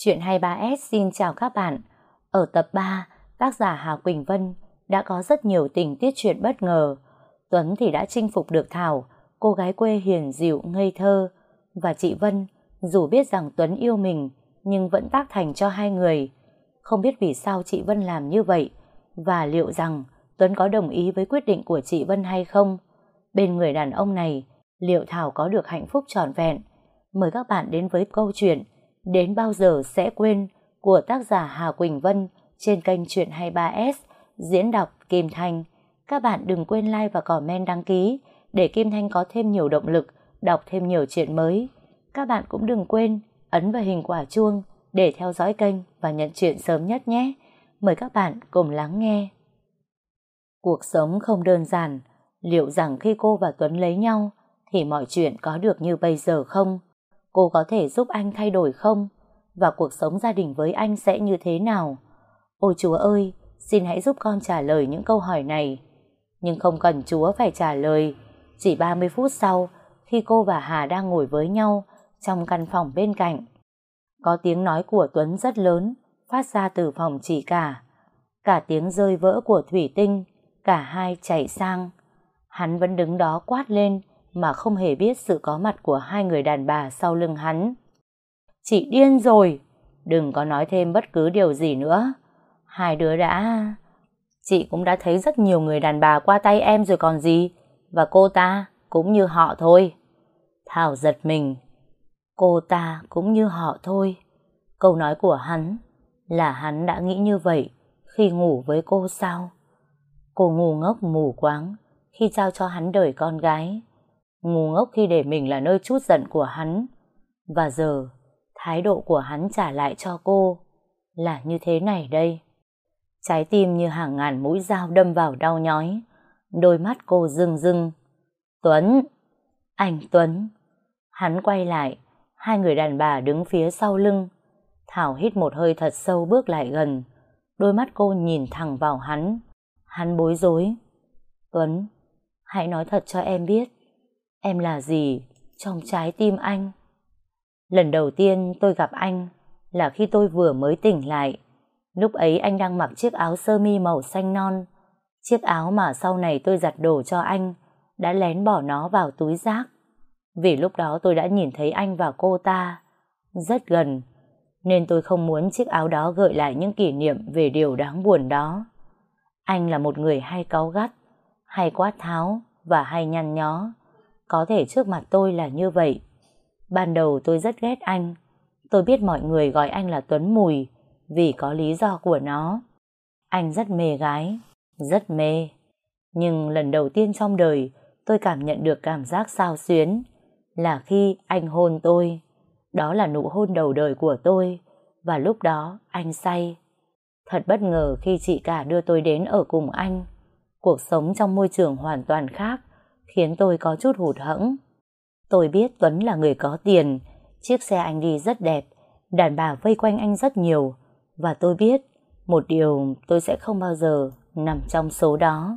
Chuyện 23S xin chào các bạn. Ở tập 3, tác giả Hà Quỳnh Vân đã có rất nhiều tình tiết chuyện bất ngờ. Tuấn thì đã chinh phục được Thảo, cô gái quê hiền dịu ngây thơ. Và chị Vân, dù biết rằng Tuấn yêu mình, nhưng vẫn tác thành cho hai người. Không biết vì sao chị Vân làm như vậy, và liệu rằng Tuấn có đồng ý với quyết định của chị Vân hay không? Bên người đàn ông này, liệu Thảo có được hạnh phúc trọn vẹn? Mời các bạn đến với câu chuyện Đến bao giờ sẽ quên của tác giả Hà Quỳnh Vân trên kênh Chuyện 23S, diễn đọc Kim Thanh. Các bạn đừng quên like và comment đăng ký để Kim Thanh có thêm nhiều động lực đọc thêm nhiều chuyện mới. Các bạn cũng đừng quên ấn vào hình quả chuông để theo dõi kênh và nhận chuyện sớm nhất nhé. Mời các bạn cùng lắng nghe. Cuộc sống không đơn giản. Liệu rằng khi cô và Tuấn lấy nhau thì mọi chuyện có được như bây giờ không? Cô có thể giúp anh thay đổi không? Và cuộc sống gia đình với anh sẽ như thế nào? Ôi Chúa ơi, xin hãy giúp con trả lời những câu hỏi này. Nhưng không cần Chúa phải trả lời. Chỉ 30 phút sau, khi cô và Hà đang ngồi với nhau trong căn phòng bên cạnh, có tiếng nói của Tuấn rất lớn phát ra từ phòng chị cả tiếng rơi vỡ của thủy tinh. Cả hai chạy sang. Hắn vẫn đứng đó quát lên mà không hề biết sự có mặt của hai người đàn bà sau lưng hắn. Chị điên rồi, đừng có nói thêm bất cứ điều gì nữa. Hai đứa đã... Chị cũng đã thấy rất nhiều người đàn bà qua tay em rồi còn gì. Và cô ta cũng như họ thôi. Thảo giật mình. Cô ta cũng như họ thôi. Câu nói của hắn là hắn đã nghĩ như vậy khi ngủ với cô sao? Cô ngu ngốc mù quáng khi trao cho hắn đời con gái, ngu ngốc khi để mình là nơi trút giận của hắn. Và giờ thái độ của hắn trả lại cho cô là như thế này đây. Trái tim như hàng ngàn mũi dao đâm vào đau nhói. Đôi mắt cô rưng rưng. Tuấn! Anh Tuấn! Hắn quay lại. Hai người đàn bà đứng phía sau lưng. Thảo hít một hơi thật sâu bước lại gần. Đôi mắt cô nhìn thẳng vào hắn. Hắn bối rối. Tuấn, hãy nói thật cho em biết, em là gì trong trái tim anh. Lần đầu tiên tôi gặp anh là khi tôi vừa mới tỉnh lại. Lúc ấy anh đang mặc chiếc áo sơ mi màu xanh non. Chiếc áo mà sau này tôi giặt đồ cho anh, đã lén bỏ nó vào túi rác. Vì lúc đó tôi đã nhìn thấy anh và cô ta rất gần, nên tôi không muốn chiếc áo đó gợi lại những kỷ niệm về điều đáng buồn đó. Anh là một người hay cáu gắt, hay quát tháo và hay nhăn nhó. Có thể trước mặt tôi là như vậy. Ban đầu tôi rất ghét anh. Tôi biết mọi người gọi anh là Tuấn Mùi vì có lý do của nó. Anh rất mê gái, rất mê. Nhưng lần đầu tiên trong đời tôi cảm nhận được cảm giác xao xuyến là khi anh hôn tôi. Đó là nụ hôn đầu đời của tôi. Và lúc đó anh say. Thật bất ngờ khi chị cả đưa tôi đến ở cùng anh. Cuộc sống trong môi trường hoàn toàn khác khiến tôi có chút hụt hẫng. Tôi biết Tuấn là người có tiền. Chiếc xe anh đi rất đẹp. Đàn bà vây quanh anh rất nhiều. Và tôi biết một điều tôi sẽ không bao giờ nằm trong số đó.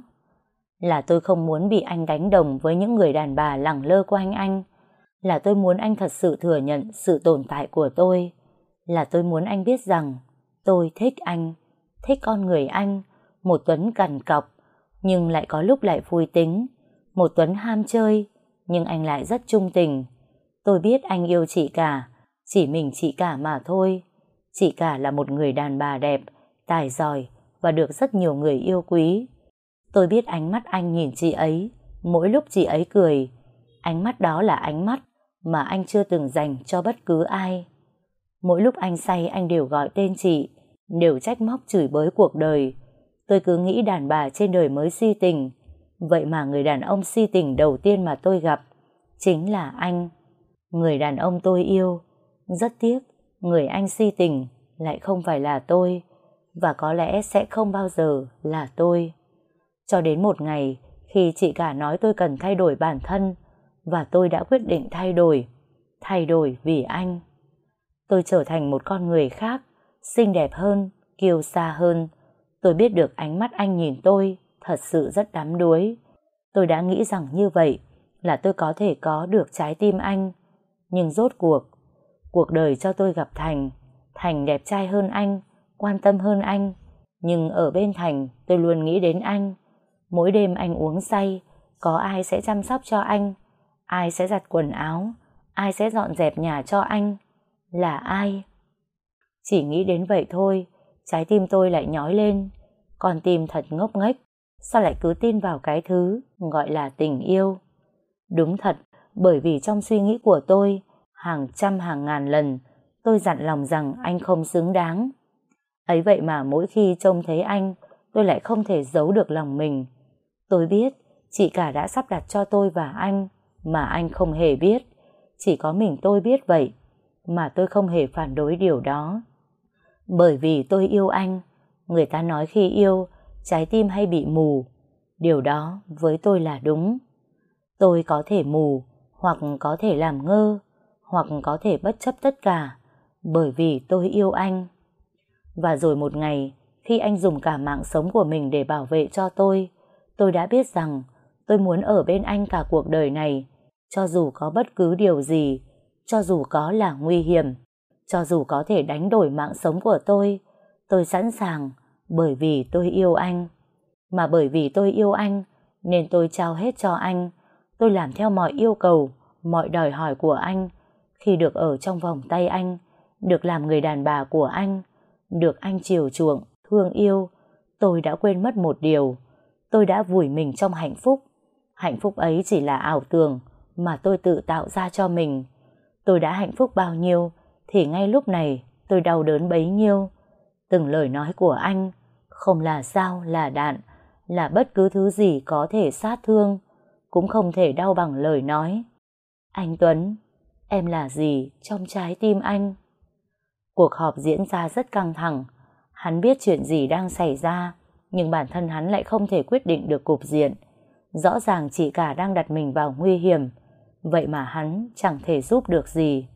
Là tôi không muốn bị anh đánh đồng với những người đàn bà lẳng lơ quanh anh. Là tôi muốn anh thật sự thừa nhận sự tồn tại của tôi. Là tôi muốn anh biết rằng tôi thích anh, thích con người anh, một Tuấn cằn cọc, nhưng lại có lúc lại vui tính, một Tuấn ham chơi, nhưng anh lại rất trung tình. Tôi biết anh yêu chị cả, chỉ mình chị cả mà thôi. Chị cả là một người đàn bà đẹp, tài giỏi và được rất nhiều người yêu quý. Tôi biết ánh mắt anh nhìn chị ấy, mỗi lúc chị ấy cười, ánh mắt đó là ánh mắt mà anh chưa từng dành cho bất cứ ai. Mỗi lúc anh say anh đều gọi tên chị, đều trách móc chửi bới cuộc đời. Tôi cứ nghĩ đàn bà trên đời mới si tình. Vậy mà người đàn ông si tình đầu tiên mà tôi gặp chính là anh. Người đàn ông tôi yêu. Rất tiếc, người anh si tình lại không phải là tôi. Và có lẽ sẽ không bao giờ là tôi. Cho đến một ngày, khi chị cả nói tôi cần thay đổi bản thân, và tôi đã quyết định thay đổi. Thay đổi vì anh. Tôi trở thành một con người khác, xinh đẹp hơn, kiêu sa hơn. Tôi biết được ánh mắt anh nhìn tôi thật sự rất đắm đuối. Tôi đã nghĩ rằng như vậy là tôi có thể có được trái tim anh. Nhưng rốt cuộc đời cho tôi gặp Thành. Thành đẹp trai hơn anh, quan tâm hơn anh, nhưng ở bên Thành tôi luôn nghĩ đến anh. Mỗi đêm anh uống say, có ai sẽ chăm sóc cho anh, ai sẽ giặt quần áo, ai sẽ dọn dẹp nhà cho anh, là ai? Chỉ nghĩ đến vậy thôi, trái tim tôi lại nhói lên. Con tim thật ngốc nghếch, sao lại cứ tin vào cái thứ gọi là tình yêu? Đúng thật, bởi vì trong suy nghĩ của tôi, hàng trăm hàng ngàn lần, tôi dặn lòng rằng anh không xứng đáng. Ấy vậy mà mỗi khi trông thấy anh, tôi lại không thể giấu được lòng mình. Tôi biết, chị cả đã sắp đặt cho tôi và anh, mà anh không hề biết. Chỉ có mình tôi biết vậy, mà tôi không hề phản đối điều đó. Bởi vì tôi yêu anh, người ta nói khi yêu, trái tim hay bị mù. Điều đó với tôi là đúng. Tôi có thể mù, hoặc có thể làm ngơ, hoặc có thể bất chấp tất cả, bởi vì tôi yêu anh. Và rồi một ngày, khi anh dùng cả mạng sống của mình để bảo vệ cho tôi đã biết rằng tôi muốn ở bên anh cả cuộc đời này, cho dù có bất cứ điều gì, cho dù có là nguy hiểm, cho dù có thể đánh đổi mạng sống của tôi sẵn sàng, bởi vì tôi yêu anh. Mà bởi vì tôi yêu anh, nên tôi trao hết cho anh. Tôi làm theo mọi yêu cầu, mọi đòi hỏi của anh. Khi được ở trong vòng tay anh, được làm người đàn bà của anh, được anh chiều chuộng, thương yêu, tôi đã quên mất một điều. Tôi đã vùi mình trong hạnh phúc. Hạnh phúc ấy chỉ là ảo tưởng mà tôi tự tạo ra cho mình. Tôi đã hạnh phúc bao nhiêu thì ngay lúc này tôi đau đớn bấy nhiêu. Từng lời nói của anh không là dao, là đạn, là bất cứ thứ gì có thể sát thương, cũng không thể đau bằng lời nói. Anh Tuấn, em là gì trong trái tim anh? Cuộc họp diễn ra rất căng thẳng. Hắn biết chuyện gì đang xảy ra, nhưng bản thân hắn lại không thể quyết định được cục diện. Rõ ràng chị cả đang đặt mình vào nguy hiểm, vậy mà hắn chẳng thể giúp được gì.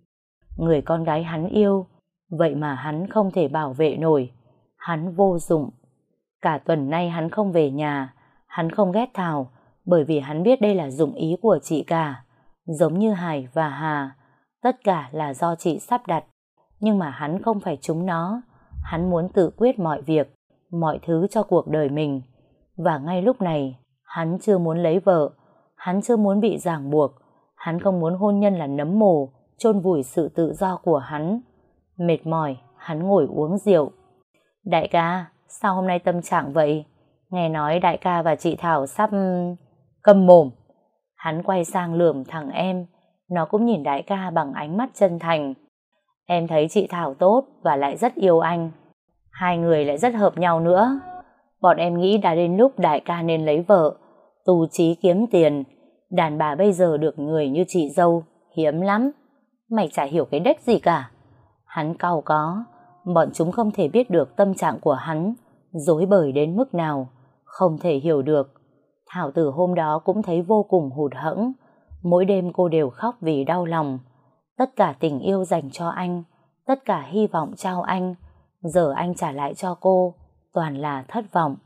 Người con gái hắn yêu, vậy mà hắn không thể bảo vệ nổi. Hắn vô dụng. Cả tuần nay hắn không về nhà. Hắn không ghét Thảo, bởi vì hắn biết đây là dụng ý của chị cả. Giống như Hải và Hà, tất cả là do chị sắp đặt. Nhưng mà hắn không phải chúng nó. Hắn muốn tự quyết mọi việc, mọi thứ cho cuộc đời mình. Và ngay lúc này, hắn chưa muốn lấy vợ. Hắn chưa muốn bị ràng buộc. Hắn không muốn hôn nhân là nấm mồ, chôn vùi sự tự do của hắn. Mệt mỏi, hắn ngồi uống rượu. Đại ca, sao hôm nay tâm trạng vậy? Nghe nói đại ca và chị Thảo sắp... Câm mồm. Hắn quay sang lườm thằng em. Nó cũng nhìn đại ca bằng ánh mắt chân thành. Em thấy chị Thảo tốt và lại rất yêu anh. Hai người lại rất hợp nhau nữa. Bọn em nghĩ đã đến lúc đại ca nên lấy vợ, tu chí kiếm tiền. Đàn bà bây giờ được người như chị dâu hiếm lắm. Mày chả hiểu cái đếch gì cả. Hắn cau có. Bọn chúng không thể biết được tâm trạng của hắn rối bời đến mức nào, không thể hiểu được. Thảo từ hôm đó cũng thấy vô cùng hụt hẫng. Mỗi đêm cô đều khóc vì đau lòng. Tất cả tình yêu dành cho anh, tất cả hy vọng trao anh, giờ anh trả lại cho cô toàn là thất vọng.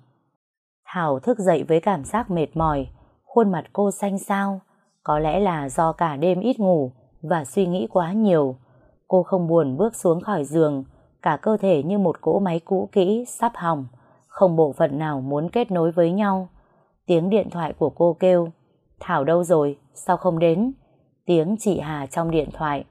Thảo thức dậy với cảm giác mệt mỏi, khuôn mặt cô xanh xao. Có lẽ là do cả đêm ít ngủ và suy nghĩ quá nhiều. Cô không buồn bước xuống khỏi giường, cả cơ thể như một cỗ máy cũ kỹ sắp hỏng, không bộ phận nào muốn kết nối với nhau. Tiếng điện thoại của cô kêu, Thảo đâu rồi, sao không đến? Tiếng chị Hà trong điện thoại.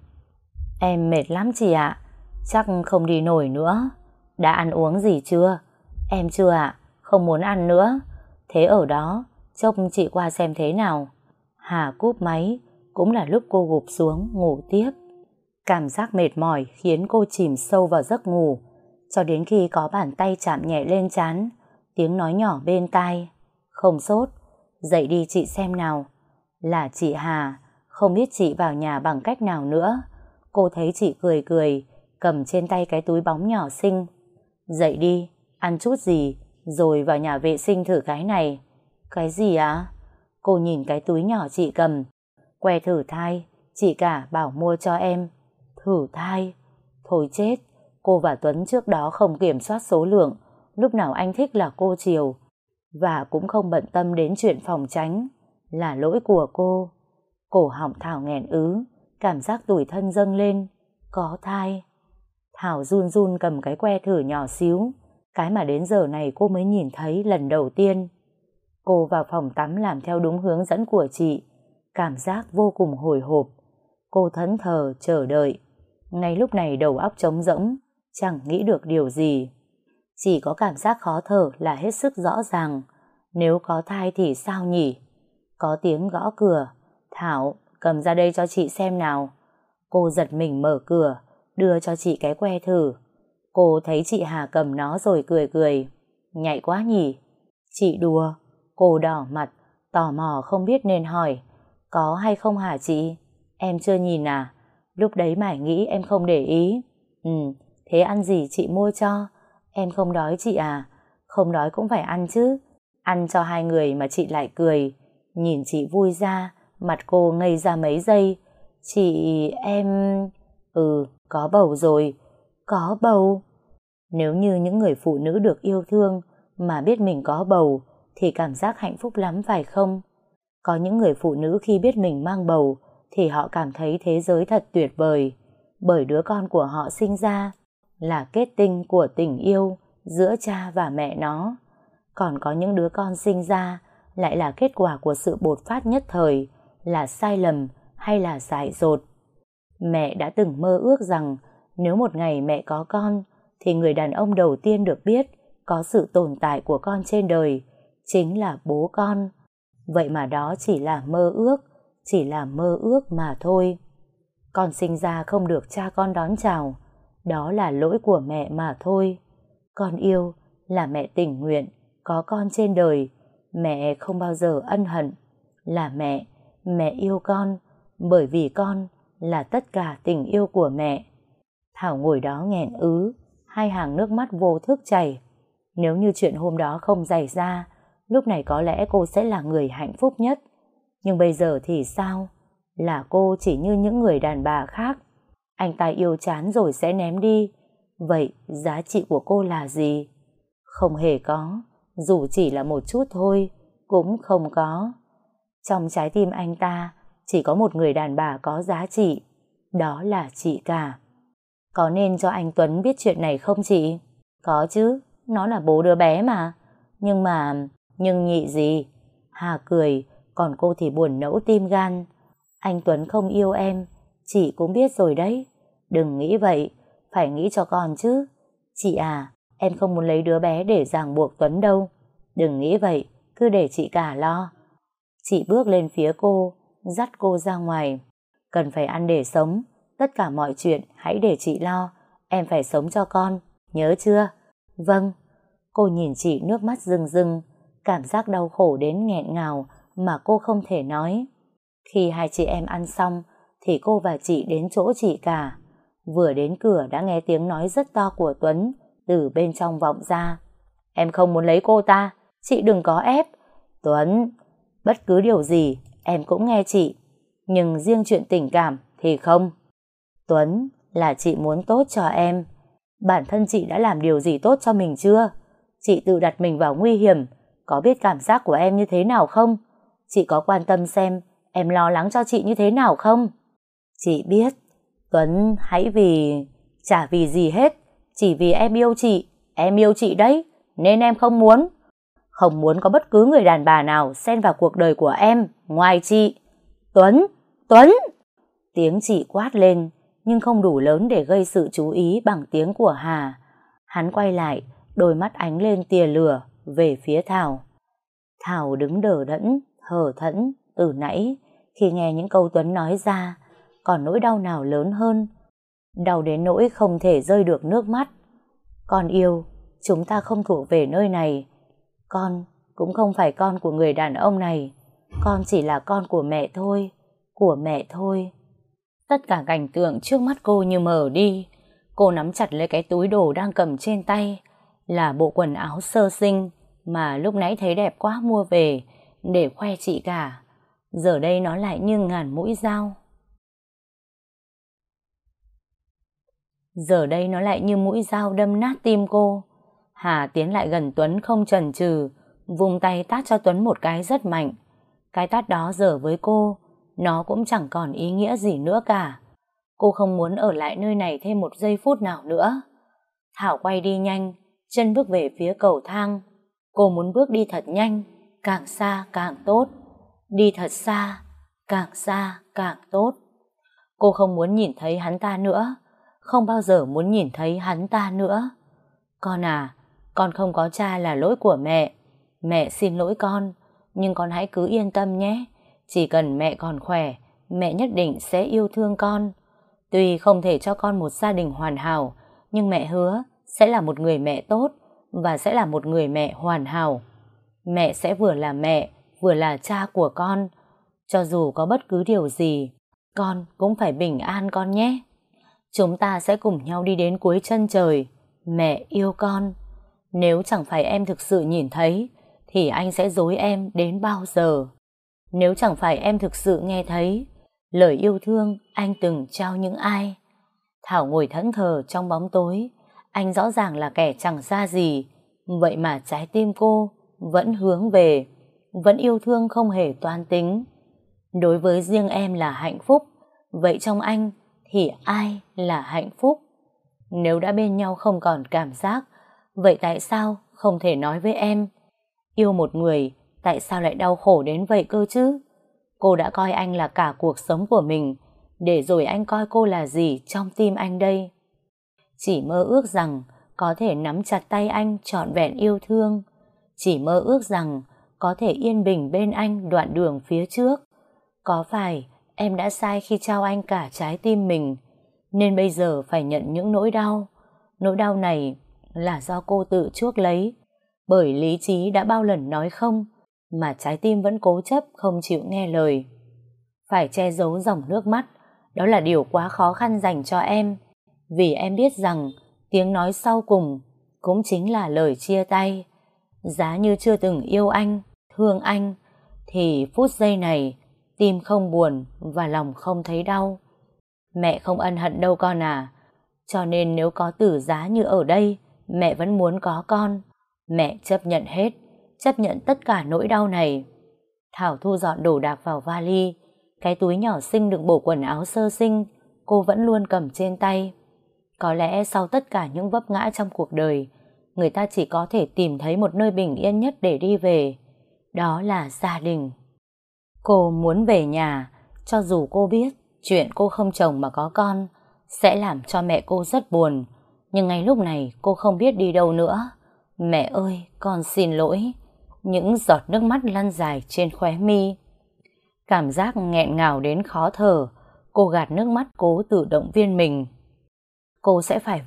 Em mệt lắm chị ạ, chắc không đi nổi nữa. Đã ăn uống gì chưa? Em chưa ạ, không muốn ăn nữa. Thế ở đó, chốc chị qua xem thế nào. Hà cúp máy, cũng là lúc cô gục xuống ngủ tiếp. Cảm giác mệt mỏi khiến cô chìm sâu vào giấc ngủ, cho đến khi có bàn tay chạm nhẹ lên trán, tiếng nói nhỏ bên tai. Không sốt, dậy đi chị xem nào. Là chị Hà, không biết chị vào nhà bằng cách nào nữa. Cô thấy chị cười cười, cầm trên tay cái túi bóng nhỏ xinh. Dậy đi, ăn chút gì, rồi vào nhà vệ sinh thử cái này. Cái gì á? Cô nhìn cái túi nhỏ chị cầm. Que thử thai, chị cả bảo mua cho em. Thử thai? Thôi chết, cô và Tuấn trước đó không kiểm soát số lượng, lúc nào anh thích là cô chiều. Và cũng không bận tâm đến chuyện phòng tránh. Là lỗi của cô. Cổ họng Thảo nghẹn ứ, cảm giác tủi thân dâng lên. Có thai. Thảo run run cầm cái que thử nhỏ xíu, cái mà đến giờ này cô mới nhìn thấy lần đầu tiên. Cô vào phòng tắm làm theo đúng hướng dẫn của chị, cảm giác vô cùng hồi hộp. Cô thẫn thờ chờ đợi. Ngay lúc này đầu óc trống rỗng, chẳng nghĩ được điều gì. Chỉ có cảm giác khó thở là hết sức rõ ràng. Nếu có thai thì sao nhỉ? Có tiếng gõ cửa. Thảo, cầm ra đây cho chị xem nào. Cô giật mình mở cửa, đưa cho chị cái que thử. Cô thấy chị Hà cầm nó rồi cười cười. Nhạy quá nhỉ? Chị đùa. Cô đỏ mặt, tò mò không biết nên hỏi. Có hay không hả chị? Em chưa nhìn à? Lúc đấy mải nghĩ em không để ý. Thế ăn gì chị mua cho? Em không đói chị à? Không đói cũng phải ăn chứ. Ăn cho hai người mà chị lại cười. Nhìn chị vui ra, mặt cô ngây ra mấy giây. Chị, em... có bầu rồi. Có bầu? Nếu như những người phụ nữ được yêu thương mà biết mình có bầu thì cảm giác hạnh phúc lắm phải không? Có những người phụ nữ khi biết mình mang bầu thì họ cảm thấy thế giới thật tuyệt vời, bởi đứa con của họ sinh ra là kết tinh của tình yêu giữa cha và mẹ nó. Còn có những đứa con sinh ra lại là kết quả của sự bột phát nhất thời, là sai lầm hay là dại dột. Mẹ đã từng mơ ước rằng nếu một ngày mẹ có con thì người đàn ông đầu tiên được biết có sự tồn tại của con trên đời chính là bố con. Vậy mà đó chỉ là mơ ước, chỉ là mơ ước mà thôi. Con sinh ra không được cha con đón chào, đó là lỗi của mẹ mà thôi. Con yêu là mẹ tình nguyện, có con trên đời, mẹ không bao giờ ân hận. Là mẹ yêu con, bởi vì con là tất cả tình yêu của mẹ. Thảo ngồi đó nghẹn ứ, hai hàng nước mắt vô thức chảy. Nếu như chuyện hôm đó không xảy ra, lúc này có lẽ cô sẽ là người hạnh phúc nhất. Nhưng bây giờ thì sao? Là cô chỉ như những người đàn bà khác. Anh ta yêu chán rồi sẽ ném đi. Vậy giá trị của cô là gì? Không hề có, dù chỉ là một chút thôi, cũng không có. Trong trái tim anh ta chỉ có một người đàn bà có giá trị, đó là chị cả. Có nên cho anh Tuấn biết chuyện này không chị? Có chứ, nó là bố đứa bé mà. Nhưng nhị gì? Hà cười, còn cô thì buồn nẫu tim gan. Anh Tuấn không yêu em, chị cũng biết rồi đấy. Đừng nghĩ vậy, phải nghĩ cho con chứ. Chị à, em không muốn lấy đứa bé để ràng buộc Tuấn đâu. Đừng nghĩ vậy, cứ để chị cả lo. Chị bước lên phía cô, dắt cô ra ngoài. Cần phải ăn để sống, tất cả mọi chuyện hãy để chị lo. Em phải sống cho con, nhớ chưa? Vâng. Cô nhìn chị nước mắt rưng rưng, cảm giác đau khổ đến nghẹn ngào mà cô không thể nói. Khi hai chị em ăn xong thì cô và chị đến chỗ chị cả. Vừa đến cửa đã nghe tiếng nói rất to của Tuấn từ bên trong vọng ra. Em không muốn lấy cô ta, chị đừng có ép. Tuấn, bất cứ điều gì em cũng nghe chị, nhưng riêng chuyện tình cảm thì không. Tuấn, là chị muốn tốt cho em. Bản thân chị đã làm điều gì tốt cho mình chưa? Chị tự đặt mình vào nguy hiểm, có biết cảm giác của em như thế nào không? Chị có quan tâm xem em lo lắng cho chị như thế nào không? Chị biết. Tuấn, chả vì gì hết, chỉ vì em yêu chị đấy, nên em không muốn có bất cứ người đàn bà nào xen vào cuộc đời của em ngoài chị. Tuấn! Tiếng chị quát lên, nhưng không đủ lớn để gây sự chú ý bằng tiếng của Hà. Hắn quay lại, đôi mắt ánh lên tia lửa về phía Thảo. Thảo đứng đờ đẫn, hờ thẫn từ nãy khi nghe những câu Tuấn nói ra, còn nỗi đau nào lớn hơn. Đau đến nỗi không thể rơi được nước mắt. Con yêu, chúng ta không thuộc về nơi này. Con cũng không phải con của người đàn ông này. Con chỉ là con của mẹ thôi. Tất cả cảnh tượng trước mắt cô như mờ đi. Cô nắm chặt lấy cái túi đồ đang cầm trên tay, là bộ quần áo sơ sinh mà lúc nãy thấy đẹp quá mua về để khoe chị cả. Giờ đây nó lại như ngàn mũi dao. Giờ đây nó lại như mũi dao đâm nát tim cô. Hà tiến lại gần Tuấn không chần chừ, vung tay tát cho Tuấn một cái rất mạnh. Cái tát đó giờ với cô, nó cũng chẳng còn ý nghĩa gì nữa cả. Cô không muốn ở lại nơi này thêm một giây phút nào nữa. Thảo quay đi nhanh, chân bước về phía cầu thang. Cô muốn bước đi thật nhanh, càng xa càng tốt. Đi thật xa càng tốt. Cô không muốn nhìn thấy hắn ta nữa, không bao giờ muốn nhìn thấy hắn ta nữa. Con à, con không có cha là lỗi của mẹ. Mẹ xin lỗi con, nhưng con hãy cứ yên tâm nhé. Chỉ cần mẹ còn khỏe, mẹ nhất định sẽ yêu thương con. Tuy không thể cho con một gia đình hoàn hảo, nhưng mẹ hứa sẽ là một người mẹ tốt và sẽ là một người mẹ hoàn hảo. Mẹ sẽ vừa là mẹ, vừa là cha của con. Cho dù có bất cứ điều gì, con cũng phải bình an con nhé. Chúng ta sẽ cùng nhau đi đến cuối chân trời. Mẹ yêu con. Nếu chẳng phải em thực sự nhìn thấy, thì anh sẽ dối em đến bao giờ? Nếu chẳng phải em thực sự nghe thấy lời yêu thương anh từng trao những ai? Thảo ngồi thẫn thờ trong bóng tối. Anh rõ ràng là kẻ chẳng ra gì, vậy mà trái tim cô vẫn hướng về, vẫn yêu thương không hề toan tính. Đối với riêng em là hạnh phúc, vậy trong anh thì ai là hạnh phúc? Nếu đã bên nhau không còn cảm giác, vậy tại sao không thể nói với em? Yêu một người, tại sao lại đau khổ đến vậy cơ chứ? Cô đã coi anh là cả cuộc sống của mình, để rồi anh coi cô là gì trong tim anh đây? Chỉ mơ ước rằng có thể nắm chặt tay anh trọn vẹn yêu thương. Chỉ mơ ước rằng có thể yên bình bên anh đoạn đường phía trước. Có phải em đã sai khi trao anh cả trái tim mình, nên bây giờ phải nhận những nỗi đau? Nỗi đau này là do cô tự chuốc lấy, bởi lý trí đã bao lần nói không, mà trái tim vẫn cố chấp không chịu nghe lời. Phải che giấu dòng nước mắt, đó là điều quá khó khăn dành cho em, vì em biết rằng tiếng nói sau cùng cũng chính là lời chia tay. Giá như chưa từng yêu anh, thương anh, thì phút giây này tim không buồn và lòng không thấy đau. Mẹ không ân hận đâu con à. Cho nên nếu có tử giá như ở đây, mẹ vẫn muốn có con. Mẹ chấp nhận hết, chấp nhận tất cả nỗi đau này. Thảo thu dọn đồ đạc vào vali. Cái túi nhỏ xinh đựng bộ quần áo sơ sinh cô vẫn luôn cầm trên tay. Có lẽ sau tất cả những vấp ngã trong cuộc đời, người ta chỉ có thể tìm thấy một nơi bình yên nhất để đi về. Đó là gia đình. Cô muốn về nhà, cho dù cô biết chuyện cô không chồng mà có con sẽ làm cho mẹ cô rất buồn. Nhưng ngay lúc này cô không biết đi đâu nữa. Mẹ ơi, con xin lỗi. Những giọt nước mắt lăn dài trên khóe mi. Cảm giác nghẹn ngào đến khó thở. Cô gạt nước mắt cố tự động viên mình. Cô sẽ phải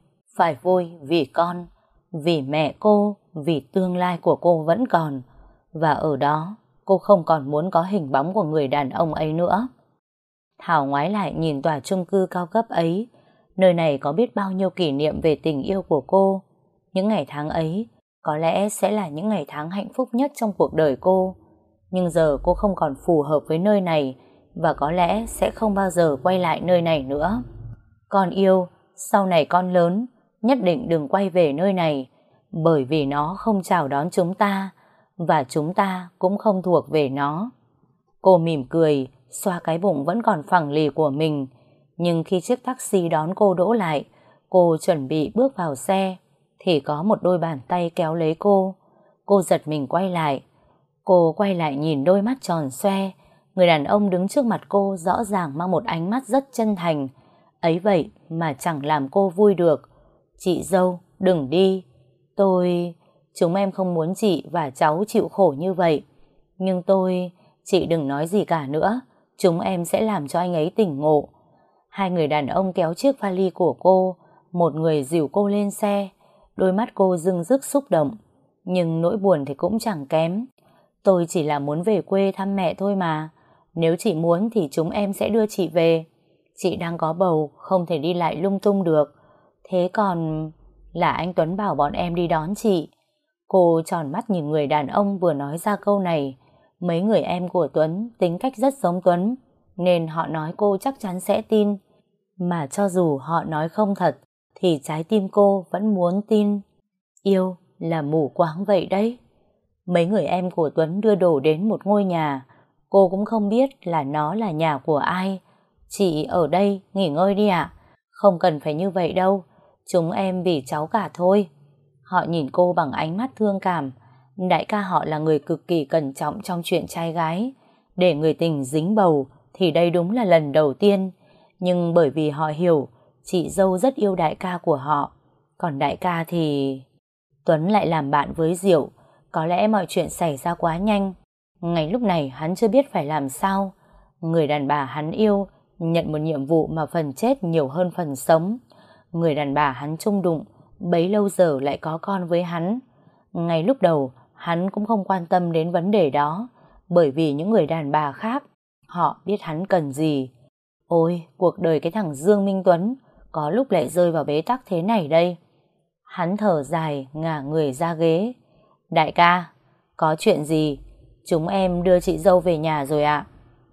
vui vì con, vì mẹ cô, vì tương lai của cô vẫn còn. Và ở đó cô không còn muốn có hình bóng của người đàn ông ấy nữa. Thảo ngoái lại nhìn tòa chung cư cao cấp ấy. Nơi này có biết bao nhiêu kỷ niệm về tình yêu của cô. Những ngày tháng ấy có lẽ sẽ là những ngày tháng hạnh phúc nhất trong cuộc đời cô. Nhưng giờ cô không còn phù hợp với nơi này, và có lẽ sẽ không bao giờ quay lại nơi này nữa. Con yêu, sau này con lớn, nhất định đừng quay về nơi này, bởi vì nó không chào đón chúng ta, và chúng ta cũng không thuộc về nó. Cô mỉm cười, xoa cái bụng vẫn còn phẳng lì của mình. Nhưng khi chiếc taxi đón cô đỗ lại, cô chuẩn bị bước vào xe, thì có một đôi bàn tay kéo lấy cô. Cô giật mình quay lại. Cô quay lại nhìn đôi mắt tròn xoe. Người đàn ông đứng trước mặt cô rõ ràng mang một ánh mắt rất chân thành. Ấy vậy mà chẳng làm cô vui được. Chị dâu, đừng đi. Chúng em không muốn chị và cháu chịu khổ như vậy. Nhưng chị đừng nói gì cả nữa. Chúng em sẽ làm cho anh ấy tỉnh ngộ. Hai người đàn ông kéo chiếc vali của cô. Một người dìu cô lên xe. Đôi mắt cô rưng rức xúc động. Nhưng nỗi buồn thì cũng chẳng kém. Tôi chỉ là muốn về quê thăm mẹ thôi mà. Nếu chị muốn thì chúng em sẽ đưa chị về. Chị đang có bầu, không thể đi lại lung tung được. Thế còn là anh Tuấn bảo bọn em đi đón chị. Cô tròn mắt nhìn người đàn ông vừa nói ra câu này. Mấy người em của Tuấn tính cách rất giống Tuấn, nên họ nói cô chắc chắn sẽ tin. Mà cho dù họ nói không thật, thì trái tim cô vẫn muốn tin. Yêu là mù quáng vậy đấy. Mấy người em của Tuấn đưa đồ đến một ngôi nhà. Cô cũng không biết là nó là nhà của ai. Chị ở đây nghỉ ngơi đi ạ. Không cần phải như vậy đâu. Chúng em vì cháu cả thôi. Họ nhìn cô bằng ánh mắt thương cảm. Đại ca họ là người cực kỳ cẩn trọng trong chuyện trai gái. Để người tình dính bầu thì đây đúng là lần đầu tiên. Nhưng bởi vì họ hiểu chị dâu rất yêu đại ca của họ. Còn đại ca thì... Tuấn lại làm bạn với Diệu. Có lẽ mọi chuyện xảy ra quá nhanh. Ngay lúc này hắn chưa biết phải làm sao. Người đàn bà hắn yêu nhận một nhiệm vụ mà phần chết nhiều hơn phần sống. Người đàn bà hắn chung đụng bấy lâu giờ lại có con với hắn. Ngay lúc đầu hắn cũng không quan tâm đến vấn đề đó, bởi vì những người đàn bà khác họ biết hắn cần gì. Ôi, cuộc đời cái thằng Dương Minh Tuấn có lúc lại rơi vào bế tắc thế này đây. Hắn thở dài ngả người ra ghế. Đại ca, có chuyện gì? Chúng em đưa chị dâu về nhà rồi ạ.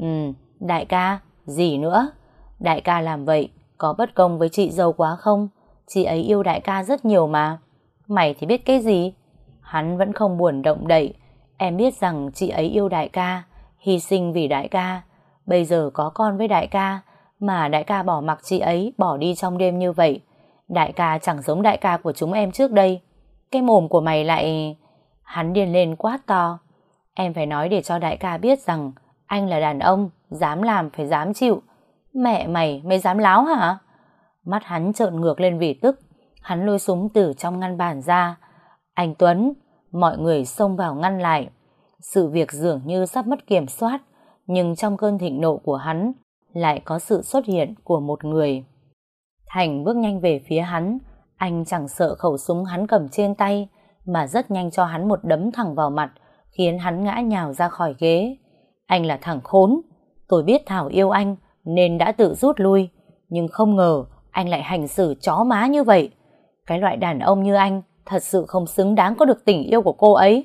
Đại ca, gì nữa? Đại ca làm vậy có bất công với chị dâu quá không? Chị ấy yêu đại ca rất nhiều mà. Mày thì biết cái gì? Hắn vẫn không buồn động đậy. Em biết rằng chị ấy yêu đại ca, hy sinh vì đại ca. Bây giờ có con với đại ca, mà đại ca bỏ mặc chị ấy bỏ đi trong đêm như vậy. Đại ca chẳng giống đại ca của chúng em trước đây. Cái mồm của mày lại... Hắn điên lên quát to. Em phải nói để cho đại ca biết rằng anh là đàn ông, dám làm phải dám chịu. Mẹ mày, mày dám láo hả? Mắt hắn trợn ngược lên vì tức. Hắn lôi súng từ trong ngăn bàn ra. Anh Tuấn, mọi người xông vào ngăn lại. Sự việc dường như sắp mất kiểm soát, nhưng trong cơn thịnh nộ của hắn lại có sự xuất hiện của một người. Thành bước nhanh về phía hắn. Anh chẳng sợ khẩu súng hắn cầm trên tay, mà rất nhanh cho hắn một đấm thẳng vào mặt, khiến hắn ngã nhào ra khỏi ghế. Anh là thằng khốn. Tôi biết Thảo yêu anh nên đã tự rút lui, nhưng không ngờ anh lại hành xử chó má như vậy. Cái loại đàn ông như anh thật sự không xứng đáng có được tình yêu của cô ấy.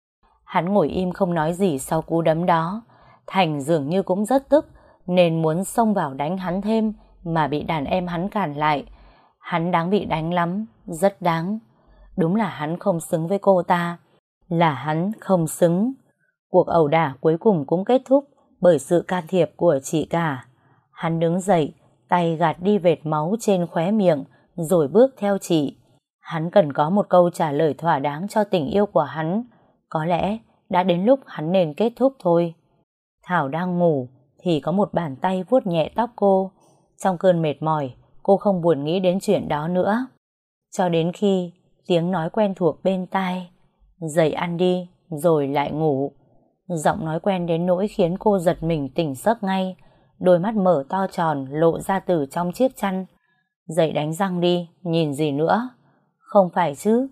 Hắn ngồi im không nói gì sau cú đấm đó. Thành dường như cũng rất tức, nên muốn xông vào đánh hắn thêm, mà bị đàn em hắn cản lại. Hắn đáng bị đánh lắm, rất đáng. Đúng là hắn không xứng với cô ta. Là hắn không xứng. Cuộc ẩu đả cuối cùng cũng kết thúc bởi sự can thiệp của chị cả. Hắn đứng dậy, tay gạt đi vệt máu trên khóe miệng, rồi bước theo chị. Hắn cần có một câu trả lời thỏa đáng cho tình yêu của hắn. Có lẽ đã đến lúc hắn nên kết thúc thôi. Thảo đang ngủ thì có một bàn tay vuốt nhẹ tóc cô. Trong cơn mệt mỏi, cô không buồn nghĩ đến chuyện đó nữa. Cho đến khi tiếng nói quen thuộc bên tai. Dậy ăn đi, rồi lại ngủ. Giọng nói quen đến nỗi khiến cô giật mình tỉnh giấc ngay. Đôi mắt mở to tròn lộ ra từ trong chiếc chăn. Dậy đánh răng đi, nhìn gì nữa? Không phải chứ,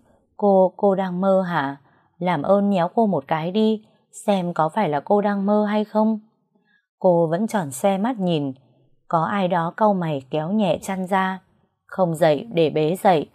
cô đang mơ hả? Làm ơn nhéo cô một cái đi, xem có phải là cô đang mơ hay không? Cô vẫn tròn xoe mắt nhìn. Có ai đó cau mày kéo nhẹ chăn ra. Không dậy, để bế dậy.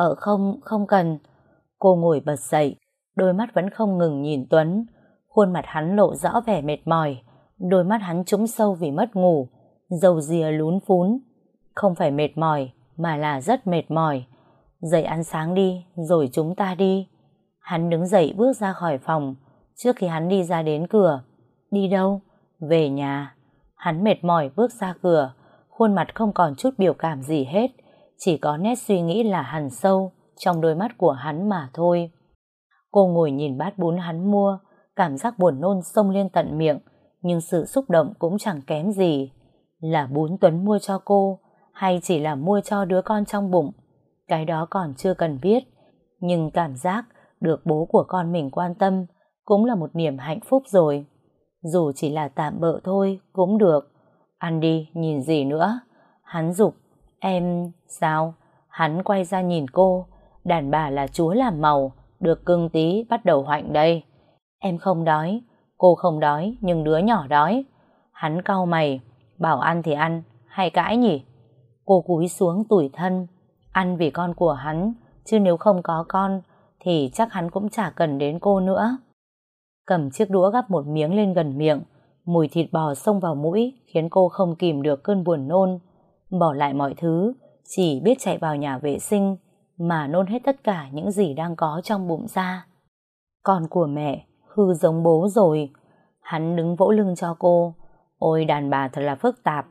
Không cần. Cô ngồi bật dậy, đôi mắt vẫn không ngừng nhìn Tuấn. Khuôn mặt hắn lộ rõ vẻ mệt mỏi. Đôi mắt hắn trũng sâu vì mất ngủ, râu ria lún phún. Không phải mệt mỏi, mà là rất mệt mỏi. Dậy ăn sáng đi, rồi chúng ta đi. Hắn đứng dậy bước ra khỏi phòng. Trước khi hắn đi ra đến cửa. Đi đâu? Về nhà. Hắn mệt mỏi bước ra cửa, khuôn mặt không còn chút biểu cảm gì hết, chỉ có nét suy nghĩ là hằn sâu trong đôi mắt của hắn mà thôi. Cô ngồi nhìn bát bún hắn mua, cảm giác buồn nôn xông lên tận miệng, nhưng sự xúc động cũng chẳng kém gì. Là bún Tuấn mua cho cô, hay chỉ là mua cho đứa con trong bụng? Cái đó còn chưa cần biết, nhưng cảm giác được bố của con mình quan tâm cũng là một niềm hạnh phúc rồi. Dù chỉ là tạm bợ thôi cũng được. Ăn đi, nhìn gì nữa? Hắn giục. Em... Sao? Hắn quay ra nhìn cô. Đàn bà là chúa làm màu, được cưng tí bắt đầu hoạnh đây. Em không đói. Cô không đói, nhưng đứa nhỏ đói. Hắn cau mày. Bảo ăn thì ăn, hay cãi nhỉ? Cô cúi xuống tủi thân. Ăn vì con của hắn, chứ nếu không có con thì chắc hắn cũng chả cần đến cô nữa. Cầm chiếc đũa gắp một miếng lên gần miệng. Mùi thịt bò xông vào mũi khiến cô không kìm được cơn buồn nôn. Bỏ lại mọi thứ, chỉ biết chạy vào nhà vệ sinh mà nôn hết tất cả những gì đang có trong bụng ra. Con của mẹ hư giống bố rồi. Hắn đứng vỗ lưng cho cô. Ôi đàn bà thật là phức tạp.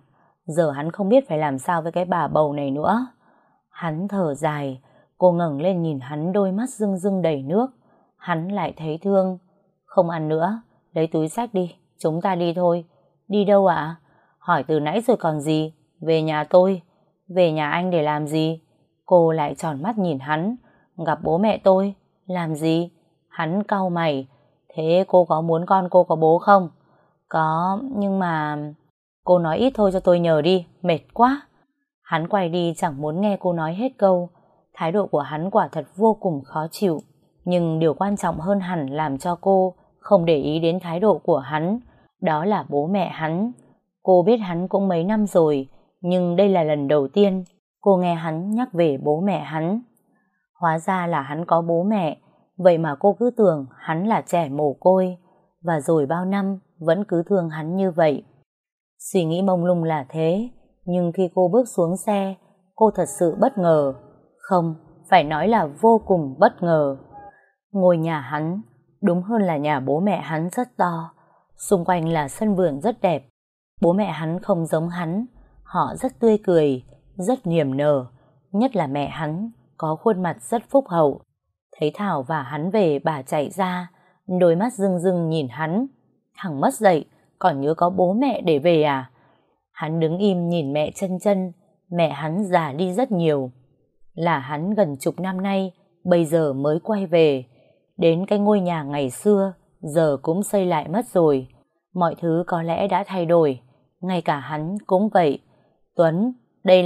Giờ hắn không biết phải làm sao với cái bà bầu này nữa. Hắn thở dài, cô ngẩng lên nhìn hắn, đôi mắt rưng rưng đầy nước. Hắn lại thấy thương. Không ăn nữa, lấy túi xách đi, chúng ta đi thôi. Đi đâu ạ? Hỏi từ nãy rồi còn gì? Về nhà tôi. Về nhà anh để làm gì? Cô lại tròn mắt nhìn hắn. Gặp bố mẹ tôi. Làm gì? Hắn cau mày. Thế cô có muốn con cô có bố không? Có, nhưng mà... Cô nói ít thôi cho tôi nhờ đi, mệt quá. Hắn quay đi chẳng muốn nghe cô nói hết câu. Thái độ của hắn quả thật vô cùng khó chịu. Nhưng điều quan trọng hơn hẳn làm cho cô không để ý đến thái độ của hắn. Đó là bố mẹ hắn. Cô biết hắn cũng mấy năm rồi, nhưng đây là lần đầu tiên cô nghe hắn nhắc về bố mẹ hắn. Hóa ra là hắn có bố mẹ, vậy mà cô cứ tưởng hắn là trẻ mồ côi, và rồi bao năm vẫn cứ thương hắn như vậy. Suy nghĩ mông lung là thế, nhưng khi cô bước xuống xe, cô thật sự bất ngờ. Không, phải nói là vô cùng bất ngờ. Ngôi nhà hắn, đúng hơn là nhà bố mẹ hắn rất to, xung quanh là sân vườn rất đẹp. Bố mẹ hắn không giống hắn, họ rất tươi cười, rất niềm nở, nhất là mẹ hắn có khuôn mặt rất phúc hậu. Thấy Thảo và hắn về, bà chạy ra, đôi mắt rưng rưng nhìn hắn. Thằng mất dạy, còn nhớ có bố mẹ để về à? Hắn đứng im nhìn mẹ chân chân, mẹ hắn già đi rất nhiều. Là hắn gần chục năm nay, bây giờ mới quay về. Đến cái ngôi nhà ngày xưa, giờ cũng xây lại mất rồi. Mọi thứ có lẽ đã thay đổi, ngay cả hắn cũng vậy. Tuấn, đây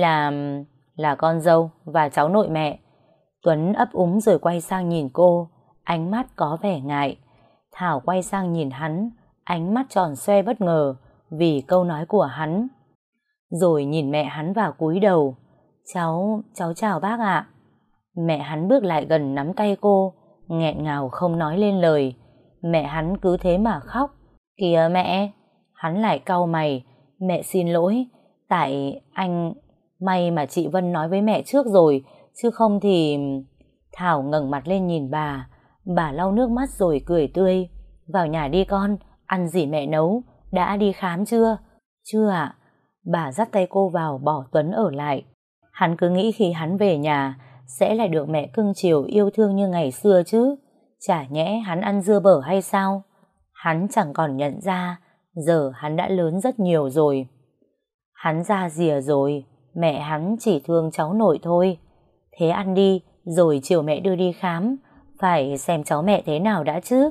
là con dâu và cháu nội mẹ. Tuấn ấp úng rồi quay sang nhìn cô, ánh mắt có vẻ ngại. Thảo quay sang nhìn hắn, ánh mắt tròn xoe bất ngờ vì câu nói của hắn. Rồi nhìn mẹ hắn và cúi đầu. Cháu chào bác ạ. Mẹ hắn bước lại gần nắm tay cô, nghẹn ngào không nói lên lời. Mẹ hắn cứ thế mà khóc. Kìa mẹ. Hắn lại cau mày. Mẹ xin lỗi, tại anh... May mà chị Vân nói với mẹ trước rồi, chứ không thì... Thảo ngẩng mặt lên nhìn bà. Bà lau nước mắt rồi cười tươi. Vào nhà đi con, ăn gì mẹ nấu. Đã đi khám chưa? Chưa ạ. Bà dắt tay cô vào, bỏ Tuấn ở lại. Hắn cứ nghĩ khi hắn về nhà sẽ lại được mẹ cưng chiều yêu thương như ngày xưa chứ. Chả nhẽ hắn ăn dưa bở hay sao? Hắn chẳng còn nhận ra giờ hắn đã lớn rất nhiều rồi. Hắn già rìa rồi, mẹ hắn chỉ thương cháu nội thôi. Thế ăn đi, rồi chiều mẹ đưa đi khám, phải xem cháu mẹ thế nào đã chứ.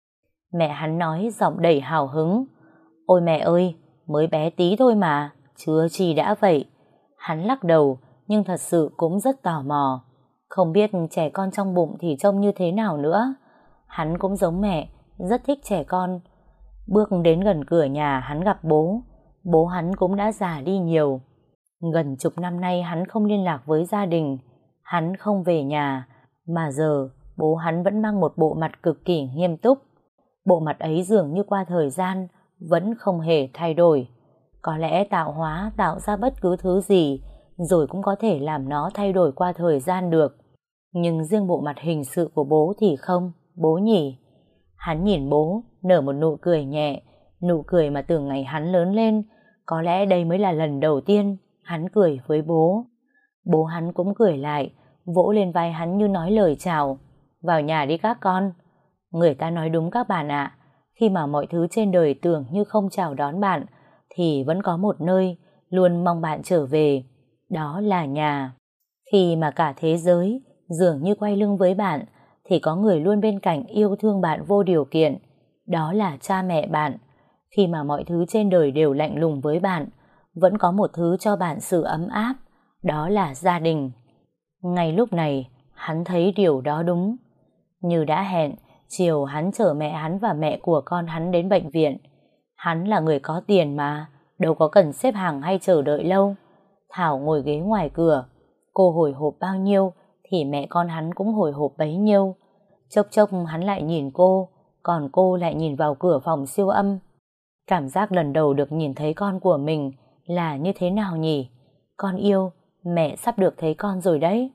Mẹ hắn nói giọng đầy hào hứng. Ôi mẹ ơi, mới bé tí thôi mà, chưa chi đã vậy. Hắn lắc đầu, nhưng thật sự cũng rất tò mò. Không biết trẻ con trong bụng thì trông như thế nào nữa. Hắn cũng giống mẹ, rất thích trẻ con. Bước đến gần cửa nhà hắn gặp bố. Bố hắn cũng đã già đi nhiều. Gần chục năm nay hắn không liên lạc với gia đình. Hắn không về nhà. Mà giờ bố hắn vẫn mang một bộ mặt cực kỳ nghiêm túc. Bộ mặt ấy dường như qua thời gian vẫn không hề thay đổi. Có lẽ tạo hóa tạo ra bất cứ thứ gì rồi cũng có thể làm nó thay đổi qua thời gian được. Nhưng riêng bộ mặt hình sự của bố thì không, bố nhỉ. Hắn nhìn bố, nở một nụ cười nhẹ, nụ cười mà từ ngày hắn lớn lên, có lẽ đây mới là lần đầu tiên hắn cười với bố. Bố hắn cũng cười lại, vỗ lên vai hắn như nói lời chào. Vào nhà đi các con. Người ta nói đúng các bạn ạ, khi mà mọi thứ trên đời tưởng như không chào đón bạn, thì vẫn có một nơi luôn mong bạn trở về. Đó là nhà. Khi mà cả thế giới dường như quay lưng với bạn, thì có người luôn bên cạnh yêu thương bạn vô điều kiện. Đó là cha mẹ bạn. Khi mà mọi thứ trên đời đều lạnh lùng với bạn, vẫn có một thứ cho bạn sự ấm áp. Đó là gia đình. Ngay lúc này, hắn thấy điều đó đúng. Như đã hẹn, chiều hắn chở mẹ hắn và mẹ của con hắn đến bệnh viện. Hắn là người có tiền mà, đâu có cần xếp hàng hay chờ đợi lâu. Thảo ngồi ghế ngoài cửa. Cô hồi hộp bao nhiêu thì mẹ con hắn cũng hồi hộp bấy nhiêu. Chốc chốc hắn lại nhìn cô, còn cô lại nhìn vào cửa phòng siêu âm. Cảm giác lần đầu được nhìn thấy con của mình là như thế nào nhỉ? Con yêu, mẹ sắp được thấy con rồi đấy.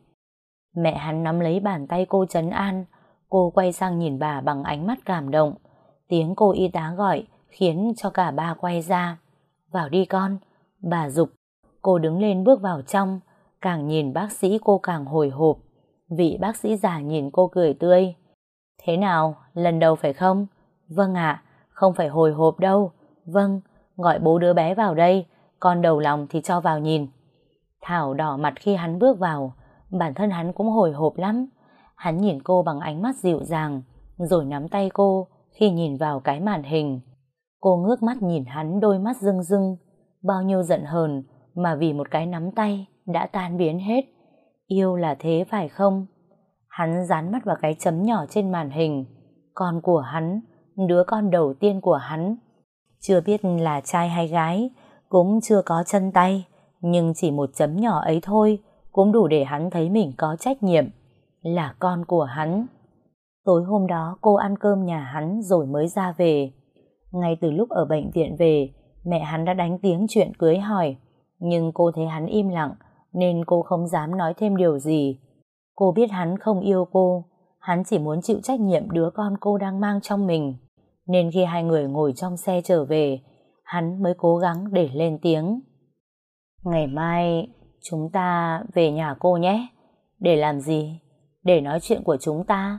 Mẹ hắn nắm lấy bàn tay cô trấn an. Cô quay sang nhìn bà bằng ánh mắt cảm động. Tiếng cô y tá gọi khiến cho cả ba quay ra. Vào đi con, bà giục. Cô đứng lên bước vào trong, càng nhìn bác sĩ cô càng hồi hộp. Vị bác sĩ già nhìn cô cười tươi. Thế nào, lần đầu phải không? Vâng ạ, không phải hồi hộp đâu. Vâng, gọi bố đứa bé vào đây, con đầu lòng thì cho vào nhìn. Thảo đỏ mặt khi hắn bước vào, bản thân hắn cũng hồi hộp lắm. Hắn nhìn cô bằng ánh mắt dịu dàng, rồi nắm tay cô khi nhìn vào cái màn hình. Cô ngước mắt nhìn hắn, đôi mắt rưng rưng, bao nhiêu giận hờn mà vì một cái nắm tay đã tan biến hết. Yêu là thế phải không? Hắn dán mắt vào cái chấm nhỏ trên màn hình. Con của hắn, đứa con đầu tiên của hắn. Chưa biết là trai hay gái, cũng chưa có chân tay, nhưng chỉ một chấm nhỏ ấy thôi cũng đủ để hắn thấy mình có trách nhiệm. Là con của hắn. Tối hôm đó cô ăn cơm nhà hắn rồi mới ra về. Ngay từ lúc ở bệnh viện về, mẹ hắn đã đánh tiếng chuyện cưới hỏi, nhưng cô thấy hắn im lặng nên cô không dám nói thêm điều gì. Cô biết hắn không yêu cô, hắn chỉ muốn chịu trách nhiệm đứa con cô đang mang trong mình. Nên khi hai người ngồi trong xe trở về, hắn mới cố gắng để lên tiếng. Ngày mai chúng ta về nhà cô nhé. Để làm gì? Để nói chuyện của chúng ta.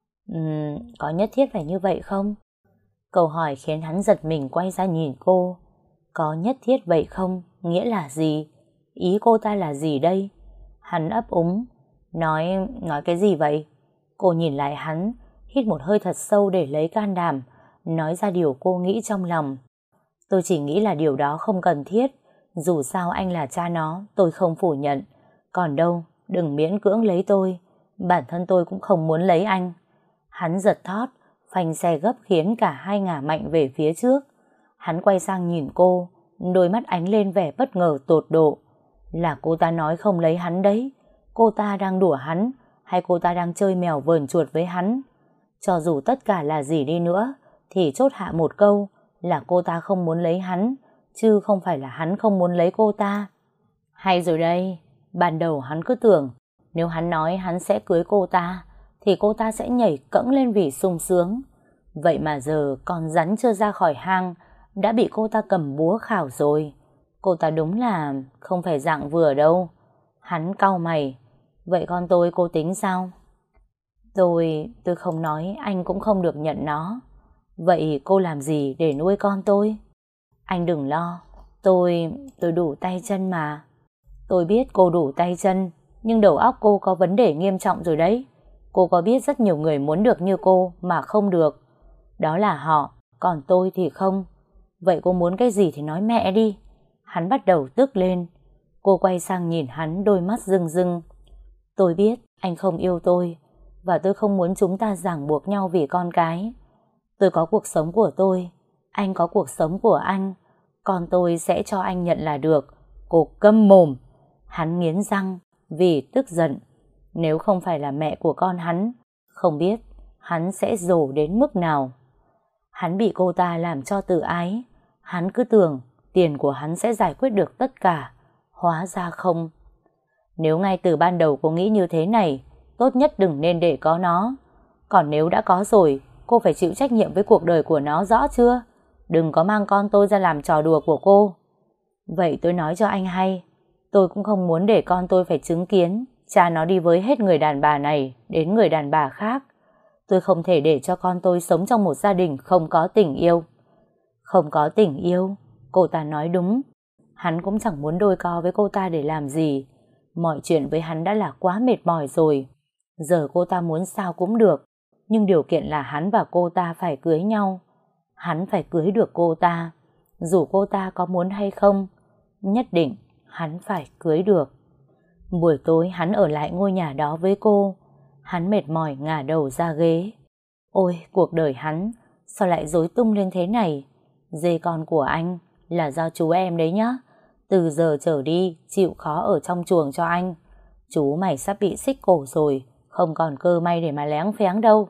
Có nhất thiết phải như vậy không? Câu hỏi khiến hắn giật mình quay ra nhìn cô. Có nhất thiết vậy không? Nghĩa là gì? Ý cô ta là gì đây? Hắn ấp úng. Nói cái gì vậy? Cô nhìn lại hắn, hít một hơi thật sâu để lấy can đảm, nói ra điều cô nghĩ trong lòng. Tôi chỉ nghĩ là điều đó không cần thiết. Dù sao anh là cha nó, tôi không phủ nhận. Còn đâu, đừng miễn cưỡng lấy tôi. Bản thân tôi cũng không muốn lấy anh. Hắn giật thót, phanh xe gấp khiến cả hai ngả mạnh về phía trước. Hắn quay sang nhìn cô, đôi mắt ánh lên vẻ bất ngờ tột độ. Là cô ta nói không lấy hắn đấy. Cô ta đang đùa hắn, hay cô ta đang chơi mèo vờn chuột với hắn? Cho dù tất cả là gì đi nữa, thì chốt hạ một câu là cô ta không muốn lấy hắn, chứ không phải là hắn không muốn lấy cô ta. Hay rồi đây, ban đầu hắn cứ tưởng nếu hắn nói hắn sẽ cưới cô ta, thì cô ta sẽ nhảy cẫng lên vì sung sướng. Vậy mà giờ con rắn chưa ra khỏi hang đã bị cô ta cầm búa khảo rồi. Cô ta đúng là không phải dạng vừa đâu. Hắn cau mày. Vậy con tôi cô tính sao? Tôi không nói, anh cũng không được nhận nó. Vậy cô làm gì để nuôi con tôi? Anh đừng lo, tôi đủ tay chân mà. Tôi biết cô đủ tay chân, nhưng đầu óc cô có vấn đề nghiêm trọng rồi đấy. Cô có biết rất nhiều người muốn được như cô mà không được. Đó là họ, còn tôi thì không. Vậy cô muốn cái gì thì nói mẹ đi. Hắn bắt đầu tức lên. Cô quay sang nhìn hắn, đôi mắt rưng rưng. Tôi biết anh không yêu tôi, và tôi không muốn chúng ta ràng buộc nhau vì con cái. Tôi có cuộc sống của tôi, anh có cuộc sống của anh. Con tôi sẽ cho anh nhận là được. Cô câm mồm. Hắn nghiến răng vì tức giận. Nếu không phải là mẹ của con hắn, không biết hắn sẽ dồ đến mức nào. Hắn bị cô ta làm cho tự ái. Hắn cứ tưởng tiền của hắn sẽ giải quyết được tất cả. Hóa ra không. Nếu ngay từ ban đầu cô nghĩ như thế này, tốt nhất đừng nên để có nó. Còn nếu đã có rồi, cô phải chịu trách nhiệm với cuộc đời của nó, rõ chưa? Đừng có mang con tôi ra làm trò đùa của cô. Vậy tôi nói cho anh hay, tôi cũng không muốn để con tôi phải chứng kiến cha nó đi với hết người đàn bà này đến người đàn bà khác. Tôi không thể để cho con tôi sống trong một gia đình không có tình yêu. Không có tình yêu, cô ta nói đúng. Hắn cũng chẳng muốn đôi co với cô ta để làm gì. Mọi chuyện với hắn đã là quá mệt mỏi rồi. Giờ cô ta muốn sao cũng được, nhưng điều kiện là hắn và cô ta phải cưới nhau. Hắn phải cưới được cô ta. Dù cô ta có muốn hay không, nhất định hắn phải cưới được. Buổi tối hắn ở lại ngôi nhà đó với cô. Hắn mệt mỏi ngả đầu ra ghế. Ôi, cuộc đời hắn sao lại rối tung lên thế này? Dê con của anh là do chú em đấy nhá. Từ giờ trở đi chịu khó ở trong chuồng cho anh. Chú mày sắp bị xích cổ rồi, không còn cơ may để mà léng phéng đâu.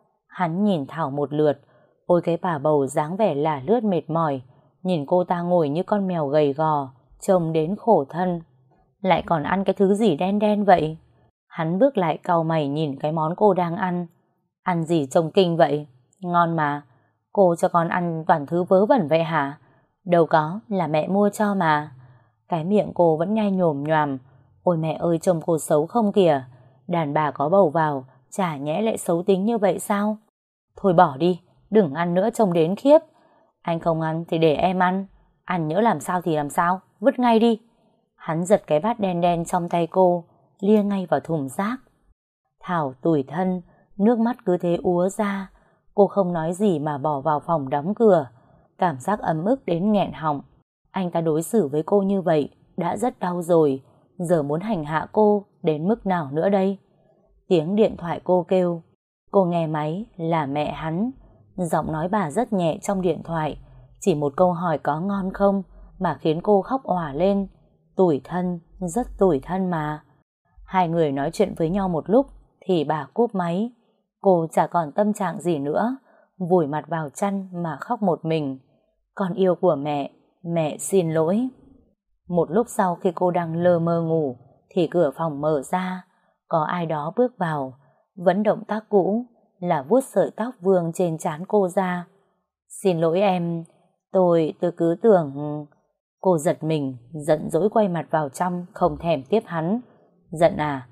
Hắn nhìn Thảo một lượt. Ôi cái bà bầu dáng vẻ lả lướt mệt mỏi. Nhìn cô ta ngồi như con mèo gầy gò, trông đến khổ thân. Lại còn ăn cái thứ gì đen đen vậy? Hắn bước lại cau mày nhìn cái món cô đang ăn. Ăn gì trông kinh vậy? Ngon mà. Cô cho con ăn toàn thứ vớ vẩn vậy hả? Đâu có, là mẹ mua cho mà. Cái miệng cô vẫn nhai nhồm nhoàm. Ôi mẹ ơi, trông cô xấu không kìa. Đàn bà có bầu vào, chả nhẽ lại xấu tính như vậy sao? Thôi bỏ đi, đừng ăn nữa trông đến khiếp. Anh không ăn thì để em ăn. Ăn nhỡ làm sao thì làm sao, vứt ngay đi. Hắn giật cái bát đen đen trong tay cô, lia ngay vào thùng rác. Thảo tủi thân, nước mắt cứ thế úa ra. Cô không nói gì mà bỏ vào phòng đóng cửa. Cảm giác ấm ức đến nghẹn họng. Anh ta đối xử với cô như vậy đã rất đau rồi, giờ muốn hành hạ cô đến mức nào nữa đây? Tiếng điện thoại cô kêu. Cô nghe máy là mẹ hắn. Giọng nói bà rất nhẹ trong điện thoại, chỉ một câu hỏi có ngon không mà khiến cô khóc òa lên. Tủi thân, rất tủi thân mà. Hai người nói chuyện với nhau một lúc thì bà cúp máy. Cô chả còn tâm trạng gì nữa, vùi mặt vào chăn mà khóc một mình. Con yêu của mẹ, mẹ xin lỗi. Một lúc sau khi cô đang lơ mơ ngủ thì cửa phòng mở ra, có ai đó bước vào, vẫn động tác cũ là vuốt sợi tóc vương trên trán cô ra. Xin lỗi em, tôi cứ tưởng... Cô giật mình, giận dỗi quay mặt vào trong, không thèm tiếp hắn. Giận à?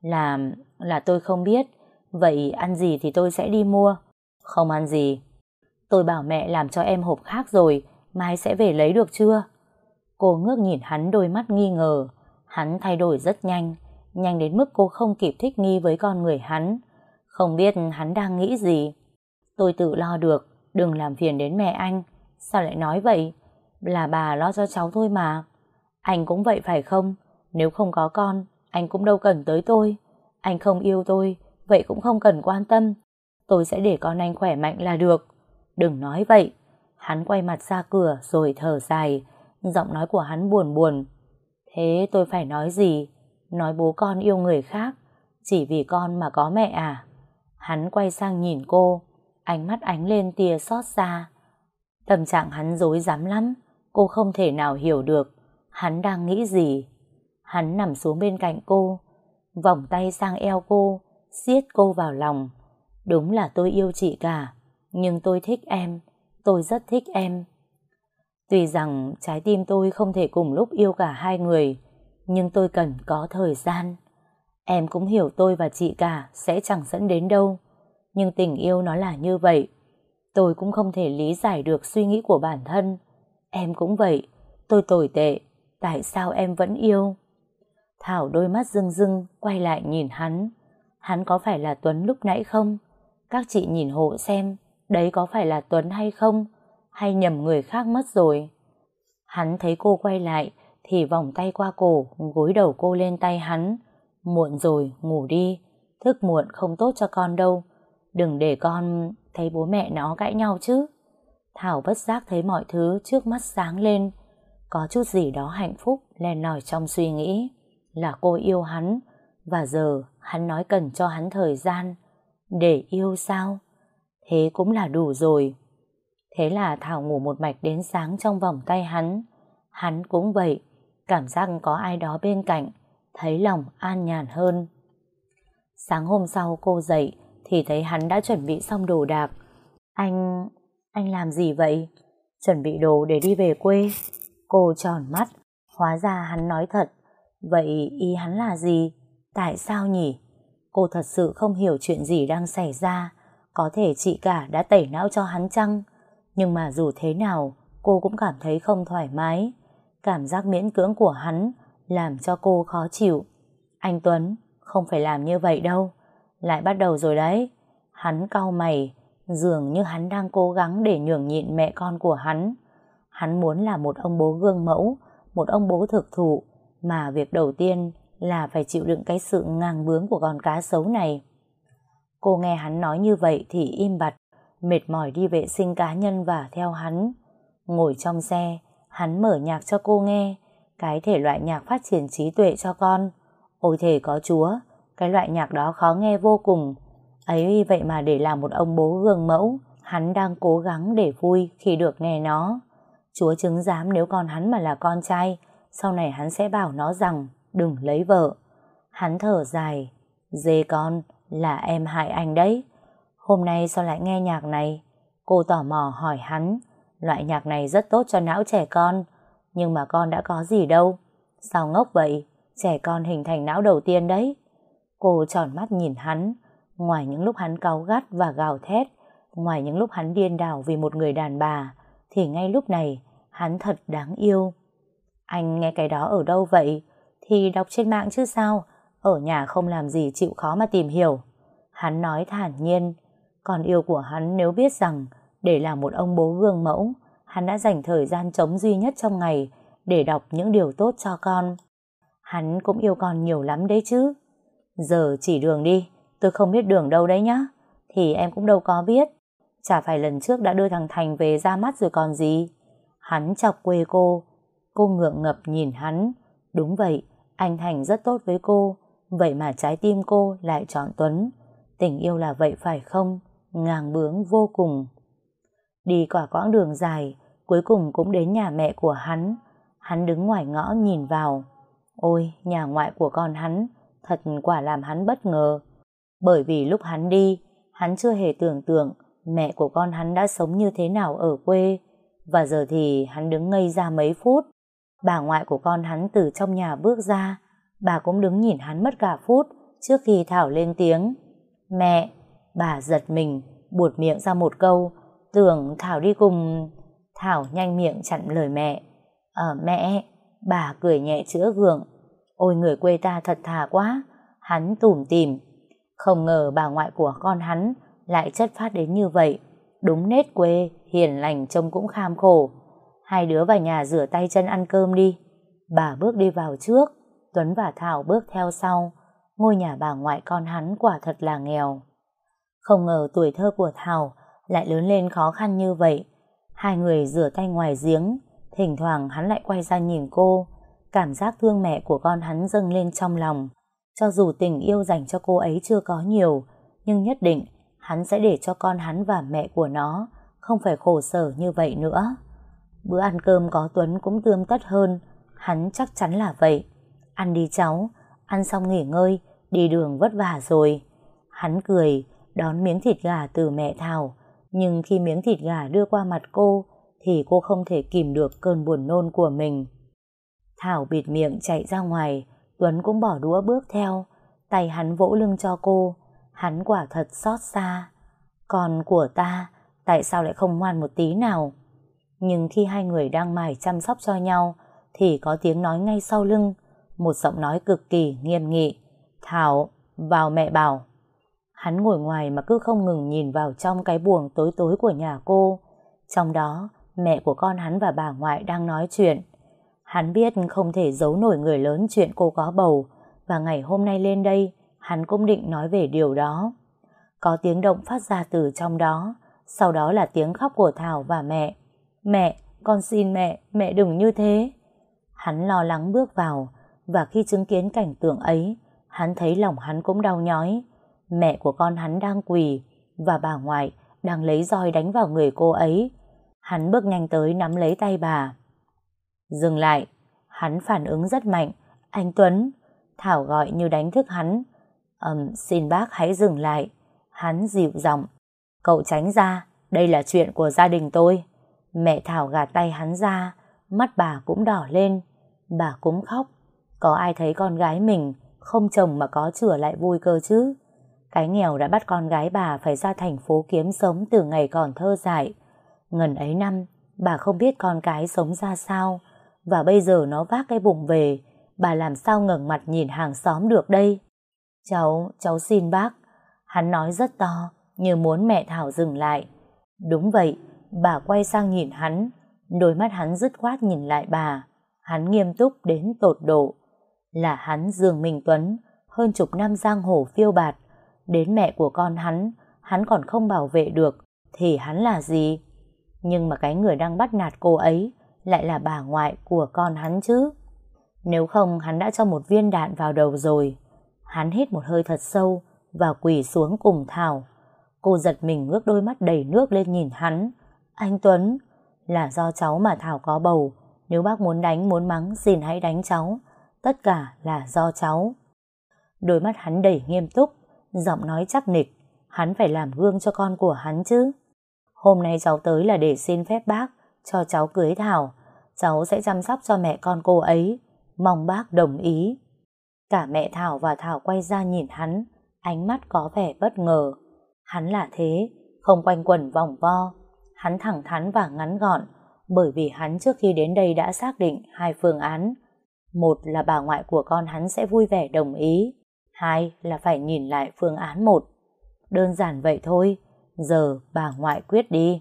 Là tôi không biết. Vậy ăn gì thì tôi sẽ đi mua. Không ăn gì. Tôi bảo mẹ làm cho em hộp khác rồi, mai sẽ về lấy được chưa? Cô ngước nhìn hắn đôi mắt nghi ngờ. Hắn thay đổi rất nhanh, nhanh đến mức cô không kịp thích nghi với con người hắn. Không biết hắn đang nghĩ gì. Tôi tự lo được, đừng làm phiền đến mẹ anh. Sao lại nói vậy? Là bà lo cho cháu thôi mà. Anh cũng vậy phải không? Nếu không có con, anh cũng đâu cần tới tôi. Anh không yêu tôi, vậy cũng không cần quan tâm. Tôi sẽ để con anh khỏe mạnh là được. Đừng nói vậy. Hắn quay mặt ra cửa rồi thở dài. Giọng nói của hắn buồn buồn. Thế tôi phải nói gì? Nói bố con yêu người khác chỉ vì con mà có mẹ à? Hắn quay sang nhìn cô, ánh mắt ánh lên tia xót xa. Tâm trạng hắn rối rắm lắm. Cô không thể nào hiểu được hắn đang nghĩ gì. Hắn nằm xuống bên cạnh cô, vòng tay sang eo cô, siết cô vào lòng. Đúng là tôi yêu chị cả, nhưng tôi thích em, tôi rất thích em. Tuy rằng trái tim tôi không thể cùng lúc yêu cả hai người, nhưng tôi cần có thời gian. Em cũng hiểu tôi và chị cả sẽ chẳng dẫn đến đâu, nhưng tình yêu nó là như vậy. Tôi cũng không thể lý giải được suy nghĩ của bản thân. Em cũng vậy, tôi tồi tệ, tại sao em vẫn yêu? Thảo đôi mắt rưng rưng quay lại nhìn hắn. Hắn có phải là Tuấn lúc nãy không? Các chị nhìn hộ xem, đấy có phải là Tuấn hay không? Hay nhầm người khác mất rồi? Hắn thấy cô quay lại thì vòng tay qua cổ, gối đầu cô lên tay hắn. Muộn rồi, ngủ đi. Thức muộn không tốt cho con đâu. Đừng để con thấy bố mẹ nó cãi nhau chứ. Thảo bất giác thấy mọi thứ trước mắt sáng lên. Có chút gì đó hạnh phúc len lỏi trong suy nghĩ. Là cô yêu hắn, và giờ hắn nói cần cho hắn thời gian. Để yêu sao? Thế cũng là đủ rồi. Thế là Thảo ngủ một mạch đến sáng trong vòng tay hắn. Hắn cũng vậy, cảm giác có ai đó bên cạnh, thấy lòng an nhàn hơn. Sáng hôm sau cô dậy thì thấy hắn đã chuẩn bị xong đồ đạc. Anh làm gì vậy? Chuẩn bị đồ để đi về quê. Cô tròn mắt, hóa ra hắn nói thật. Vậy ý hắn là gì? Tại sao nhỉ? Cô thật sự không hiểu chuyện gì đang xảy ra. Có thể chị cả đã tẩy não cho hắn chăng? Nhưng mà dù thế nào, cô cũng cảm thấy không thoải mái. Cảm giác miễn cưỡng của hắn làm cho cô khó chịu. Anh Tuấn, không phải làm như vậy đâu. Lại bắt đầu rồi đấy. Hắn cau mày, dường như hắn đang cố gắng để nhường nhịn mẹ con của hắn. Hắn muốn là một ông bố gương mẫu, một ông bố thực thụ, mà việc đầu tiên là phải chịu đựng cái sự ngang bướng của con cá sấu này. Cô nghe hắn nói như vậy thì im bặt, mệt mỏi đi vệ sinh cá nhân và theo hắn. Ngồi trong xe, hắn mở nhạc cho cô nghe, cái thể loại nhạc phát triển trí tuệ cho con. Ôi thề có Chúa, cái loại nhạc đó khó nghe vô cùng. Ấy vậy mà để làm một ông bố gương mẫu, hắn đang cố gắng để vui khi được nghe nó. Chúa chứng giám nếu con hắn mà là con trai, sau này hắn sẽ bảo nó rằng đừng lấy vợ. Hắn thở dài, dê con, là em hại anh đấy. Hôm nay sao lại nghe nhạc này? Cô tò mò hỏi hắn. Loại nhạc này rất tốt cho não trẻ con, nhưng mà con đã có gì đâu. Sao ngốc vậy? Trẻ con hình thành não đầu tiên đấy. Cô tròn mắt nhìn hắn. Ngoài những lúc hắn cáu gắt và gào thét, ngoài những lúc hắn điên đảo vì một người đàn bà, thì ngay lúc này hắn thật đáng yêu. Anh nghe cái đó ở đâu vậy? Thì đọc trên mạng chứ sao? Ở nhà không làm gì chịu khó mà tìm hiểu. Hắn nói thản nhiên. Con yêu của hắn nếu biết rằng để làm một ông bố gương mẫu, hắn đã dành thời gian trống duy nhất trong ngày để đọc những điều tốt cho con. Hắn cũng yêu con nhiều lắm đấy chứ. Giờ chỉ đường đi, tôi không biết đường đâu đấy nhá. Thì em cũng đâu có biết. Chả phải lần trước đã đưa thằng Thành về ra mắt rồi còn gì. Hắn chọc quê cô. Cô ngượng ngập nhìn hắn. Đúng vậy, anh Thành rất tốt với cô. Vậy mà trái tim cô lại chọn Tuấn. Tình yêu là vậy phải không? Ngàng bướng vô cùng. Đi quả quãng đường dài, cuối cùng cũng đến nhà mẹ của hắn. Hắn đứng ngoài ngõ nhìn vào. Ôi, nhà ngoại của con hắn thật quả làm hắn bất ngờ. Bởi vì lúc hắn đi, hắn chưa hề tưởng tượng mẹ của con hắn đã sống như thế nào ở quê. Và giờ thì hắn đứng ngây ra mấy phút. Bà ngoại của con hắn từ trong nhà bước ra. Bà cũng đứng nhìn hắn mất cả phút trước khi Thảo lên tiếng. Mẹ! Bà giật mình, buột miệng ra một câu. Tưởng Thảo đi cùng... Thảo nhanh miệng chặn lời mẹ. Mẹ! Bà cười nhẹ chữa gượng. Ôi người quê ta thật thà quá. Hắn tủm tỉm. Không ngờ bà ngoại của con hắn lại chất phát đến như vậy. Đúng nết quê, hiền lành trông cũng kham khổ. Hai đứa vào nhà rửa tay chân ăn cơm đi. Bà bước đi vào trước, Tuấn và Thảo bước theo sau. Ngôi nhà bà ngoại con hắn quả thật là nghèo. Không ngờ tuổi thơ của Thảo lại lớn lên khó khăn như vậy. Hai người rửa tay ngoài giếng, thỉnh thoảng hắn lại quay ra nhìn cô. Cảm giác thương mẹ của con hắn dâng lên trong lòng. Cho dù tình yêu dành cho cô ấy chưa có nhiều, nhưng nhất định hắn sẽ để cho con hắn và mẹ của nó không phải khổ sở như vậy nữa. Bữa ăn cơm có Tuấn cũng tươm tất hơn, hắn chắc chắn là vậy. Ăn đi cháu, ăn xong nghỉ ngơi, đi đường vất vả rồi. Hắn cười, đón miếng thịt gà từ mẹ Thảo, nhưng khi miếng thịt gà đưa qua mặt cô, thì cô không thể kìm được cơn buồn nôn của mình. Thảo bịt miệng chạy ra ngoài, Tuấn cũng bỏ đũa bước theo, tay hắn vỗ lưng cho cô. Hắn quả thật xót xa. Con của ta, tại sao lại không ngoan một tí nào? Nhưng khi hai người đang mải chăm sóc cho nhau, thì có tiếng nói ngay sau lưng, một giọng nói cực kỳ nghiêm nghị. Thảo, vào mẹ bảo. Hắn ngồi ngoài mà cứ không ngừng nhìn vào trong cái buồng tối tối của nhà cô. Trong đó, mẹ của con hắn và bà ngoại đang nói chuyện. Hắn biết không thể giấu nổi người lớn chuyện cô có bầu, và ngày hôm nay lên đây, hắn cũng định nói về điều đó. Có tiếng động phát ra từ trong đó, sau đó là tiếng khóc của Thảo và mẹ. Mẹ, con xin mẹ đừng như thế. Hắn lo lắng bước vào, và khi chứng kiến cảnh tượng ấy, hắn thấy lòng hắn cũng đau nhói. Mẹ của con hắn đang quỳ, và bà ngoại đang lấy roi đánh vào người cô ấy. Hắn bước nhanh tới nắm lấy tay bà. Dừng lại. Hắn phản ứng rất mạnh. Anh Tuấn. Thảo gọi như đánh thức hắn. Xin bác hãy dừng lại. Hắn dịu giọng. Cậu tránh ra, đây là chuyện của gia đình tôi. Mẹ Thảo gạt tay hắn ra, mắt bà cũng đỏ lên. Bà cũng khóc. Có ai thấy con gái mình không chồng mà có chửa lại vui cơ chứ? Cái nghèo đã bắt con gái bà phải ra thành phố kiếm sống từ ngày còn thơ dại. Ngần ấy năm, bà không biết con cái sống ra sao, và bây giờ nó vác cái bụng về, bà làm sao ngẩng mặt nhìn hàng xóm được đây? Cháu xin bác. Hắn nói rất to, như muốn mẹ Thảo dừng lại. Đúng vậy, bà quay sang nhìn hắn, đôi mắt hắn dứt khoát nhìn lại bà. Hắn nghiêm túc đến tột độ. Là hắn Dương Minh Tuấn, hơn chục năm giang hồ phiêu bạt, đến mẹ của con hắn còn không bảo vệ được, thì hắn là gì? Nhưng mà cái người đang bắt nạt cô ấy lại là bà ngoại của con hắn chứ. Nếu không hắn đã cho một viên đạn vào đầu rồi. Hắn hít một hơi thật sâu và quỳ xuống cùng Thảo. Cô giật mình ngước đôi mắt đầy nước lên nhìn hắn. Anh Tuấn, là do cháu mà Thảo có bầu. Nếu bác muốn đánh muốn mắng xin hãy đánh cháu. Tất cả là do cháu. Đôi mắt hắn đầy nghiêm túc, giọng nói chắc nịch. Hắn phải làm gương cho con của hắn chứ. Hôm nay cháu tới là để xin phép bác cho cháu cưới Thảo. Cháu sẽ chăm sóc cho mẹ con cô ấy, mong bác đồng ý. Cả mẹ Thảo và Thảo quay ra nhìn hắn, ánh mắt có vẻ bất ngờ. Hắn là thế, không quanh quẩn vòng vo. Hắn thẳng thắn và ngắn gọn, bởi vì hắn trước khi đến đây đã xác định hai phương án. Một là bà ngoại của con hắn sẽ vui vẻ đồng ý, hai là phải nhìn lại phương án một. Đơn giản vậy thôi, giờ bà ngoại quyết đi.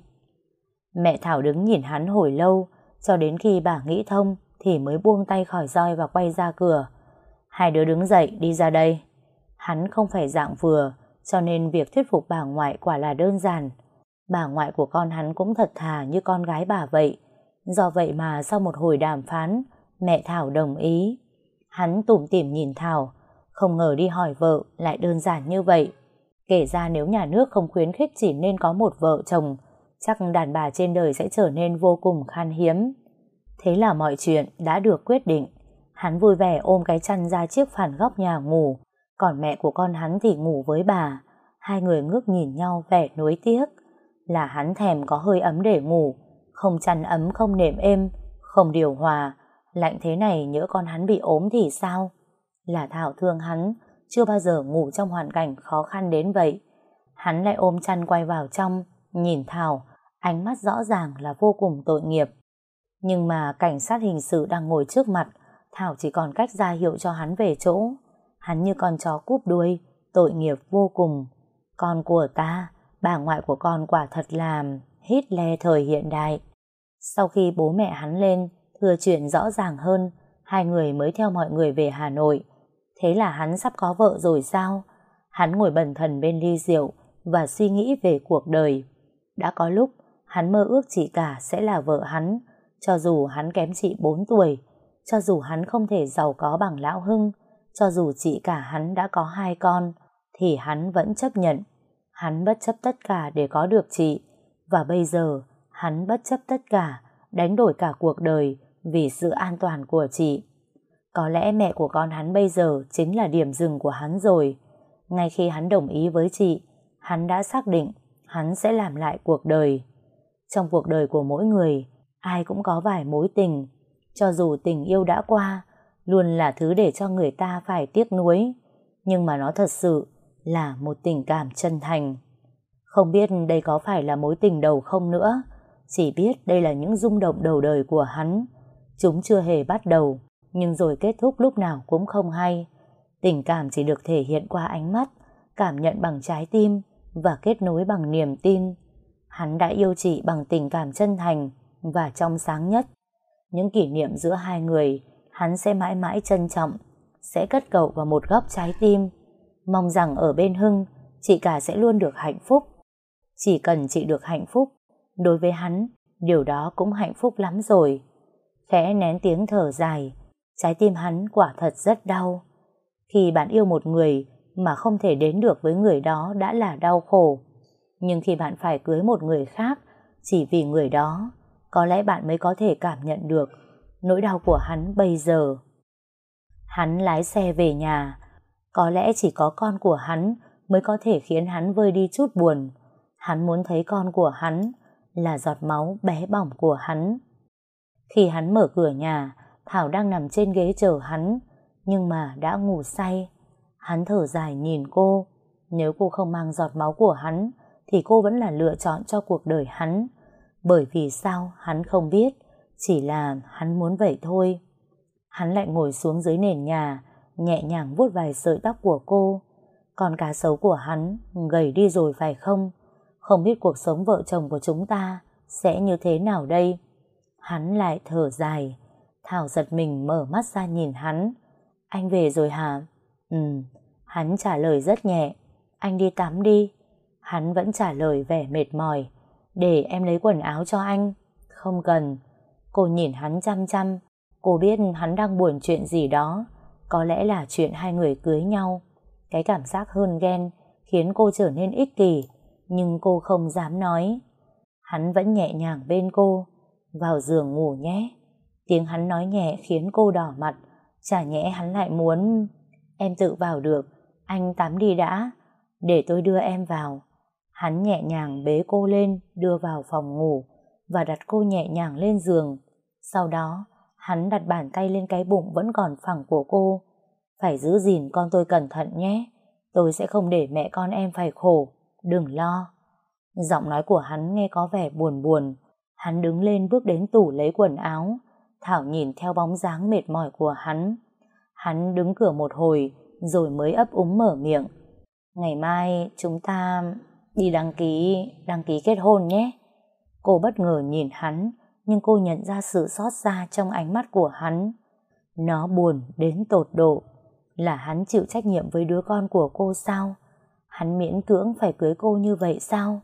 Mẹ Thảo đứng nhìn hắn hồi lâu, cho đến khi bà nghĩ thông thì mới buông tay khỏi roi và quay ra cửa. Hai đứa đứng dậy đi ra đây. Hắn không phải dạng vừa, cho nên việc thuyết phục bà ngoại quả là đơn giản. Bà ngoại của con hắn cũng thật thà như con gái bà vậy. Do vậy mà sau một hồi đàm phán, mẹ Thảo đồng ý. Hắn tủm tỉm nhìn Thảo, không ngờ đi hỏi vợ lại đơn giản như vậy. Kể ra nếu nhà nước không khuyến khích chỉ nên có một vợ chồng, chắc đàn bà trên đời sẽ trở nên vô cùng khan hiếm. Thế là mọi chuyện đã được quyết định. Hắn vui vẻ ôm cái chăn ra chiếc phản góc nhà ngủ, còn mẹ của con hắn thì ngủ với bà. Hai người ngước nhìn nhau vẻ nuối tiếc. Là hắn thèm có hơi ấm để ngủ, không chăn ấm, không nệm êm, không điều hòa. Lạnh thế này nhỡ con hắn bị ốm thì sao? Là Thảo thương hắn, chưa bao giờ ngủ trong hoàn cảnh khó khăn đến vậy. Hắn lại ôm chăn quay vào trong, nhìn Thảo, ánh mắt rõ ràng là vô cùng tội nghiệp. Nhưng mà cảnh sát hình sự đang ngồi trước mặt, Thảo chỉ còn cách ra hiệu cho hắn về chỗ. Hắn như con chó cúp đuôi, tội nghiệp vô cùng. Con của ta, bà ngoại của con quả thật là Hitler thời hiện đại. Sau khi bố mẹ hắn lên, thừa chuyện rõ ràng hơn, hai người mới theo mọi người về Hà Nội. Thế là hắn sắp có vợ rồi sao? Hắn ngồi bần thần bên ly rượu và suy nghĩ về cuộc đời. Đã có lúc, hắn mơ ước chị cả sẽ là vợ hắn, cho dù hắn kém chị 4 tuổi, cho dù hắn không thể giàu có bằng Lão Hưng, cho dù chị cả hắn đã có 2 con, thì hắn vẫn chấp nhận. Hắn bất chấp tất cả để có được chị, và bây giờ hắn bất chấp tất cả, đánh đổi cả cuộc đời vì sự an toàn của chị. Có lẽ mẹ của con hắn bây giờ chính là điểm dừng của hắn rồi. Ngay khi hắn đồng ý với chị, hắn đã xác định hắn sẽ làm lại cuộc đời. Trong cuộc đời của mỗi người, ai cũng có vài mối tình. Cho dù tình yêu đã qua, luôn là thứ để cho người ta phải tiếc nuối. Nhưng mà nó thật sự là một tình cảm chân thành. Không biết đây có phải là mối tình đầu không nữa, chỉ biết đây là những rung động đầu đời của hắn. Chúng chưa hề bắt đầu, nhưng rồi kết thúc lúc nào cũng không hay. Tình cảm chỉ được thể hiện qua ánh mắt, cảm nhận bằng trái tim và kết nối bằng niềm tin. Hắn đã yêu chị bằng tình cảm chân thành và trong sáng nhất. Những kỷ niệm giữa hai người hắn sẽ mãi mãi trân trọng, sẽ cất cậu vào một góc trái tim. Mong rằng ở bên Hưng, chị cả sẽ luôn được hạnh phúc. Chỉ cần chị được hạnh phúc, đối với hắn, điều đó cũng hạnh phúc lắm rồi. Khẽ nén tiếng thở dài, trái tim hắn quả thật rất đau. Khi bạn yêu một người mà không thể đến được với người đó đã là đau khổ. Nhưng khi bạn phải cưới một người khác chỉ vì người đó, có lẽ bạn mới có thể cảm nhận được nỗi đau của hắn bây giờ. Hắn lái xe về nhà. Có lẽ chỉ có con của hắn mới có thể khiến hắn vơi đi chút buồn. Hắn muốn thấy con của hắn là giọt máu bé bỏng của hắn. Khi hắn mở cửa nhà, Thảo đang nằm trên ghế chờ hắn, nhưng mà đã ngủ say. Hắn thở dài nhìn cô. Nếu cô không mang giọt máu của hắn, thì cô vẫn là lựa chọn cho cuộc đời hắn. Bởi vì sao hắn không biết, chỉ là hắn muốn vậy thôi. Hắn lại ngồi xuống dưới nền nhà, nhẹ nhàng vuốt vài sợi tóc của cô. Con cá sấu của hắn gầy đi rồi phải không? Không biết cuộc sống vợ chồng của chúng ta sẽ như thế nào đây? Hắn lại thở dài. Thảo giật mình mở mắt ra nhìn hắn. Anh về rồi hả? Hắn trả lời rất nhẹ. Anh đi tắm đi. Hắn vẫn trả lời vẻ mệt mỏi. Để em lấy quần áo cho anh. Không cần. Cô nhìn hắn chăm chăm. Cô biết hắn đang buồn chuyện gì đó. Có lẽ là chuyện hai người cưới nhau. Cái cảm giác hơn ghen khiến cô trở nên ích kỷ, nhưng cô không dám nói. Hắn vẫn nhẹ nhàng bên cô. Vào giường ngủ nhé. Tiếng hắn nói nhẹ khiến cô đỏ mặt. Chả nhẽ hắn lại muốn... Em tự vào được. Anh tắm đi đã. Để tôi đưa em vào. Hắn nhẹ nhàng bế cô lên, đưa vào phòng ngủ và đặt cô nhẹ nhàng lên giường. Sau đó Hắn đặt bàn tay lên cái bụng vẫn còn phẳng của cô. Phải giữ gìn con tôi cẩn thận nhé. Tôi sẽ không để mẹ con em phải khổ. Đừng lo. Giọng nói của hắn nghe có vẻ buồn buồn. Hắn đứng lên bước đến tủ lấy quần áo. Thảo nhìn theo bóng dáng mệt mỏi của hắn. Hắn đứng cửa một hồi rồi mới ấp úng mở miệng. Ngày mai chúng ta đi đăng ký kết hôn nhé. Cô bất ngờ nhìn hắn, nhưng cô nhận ra sự xót xa trong ánh mắt của hắn. Nó buồn đến tột độ. Là hắn chịu trách nhiệm với đứa con của cô sao? Hắn miễn cưỡng phải cưới cô như vậy sao?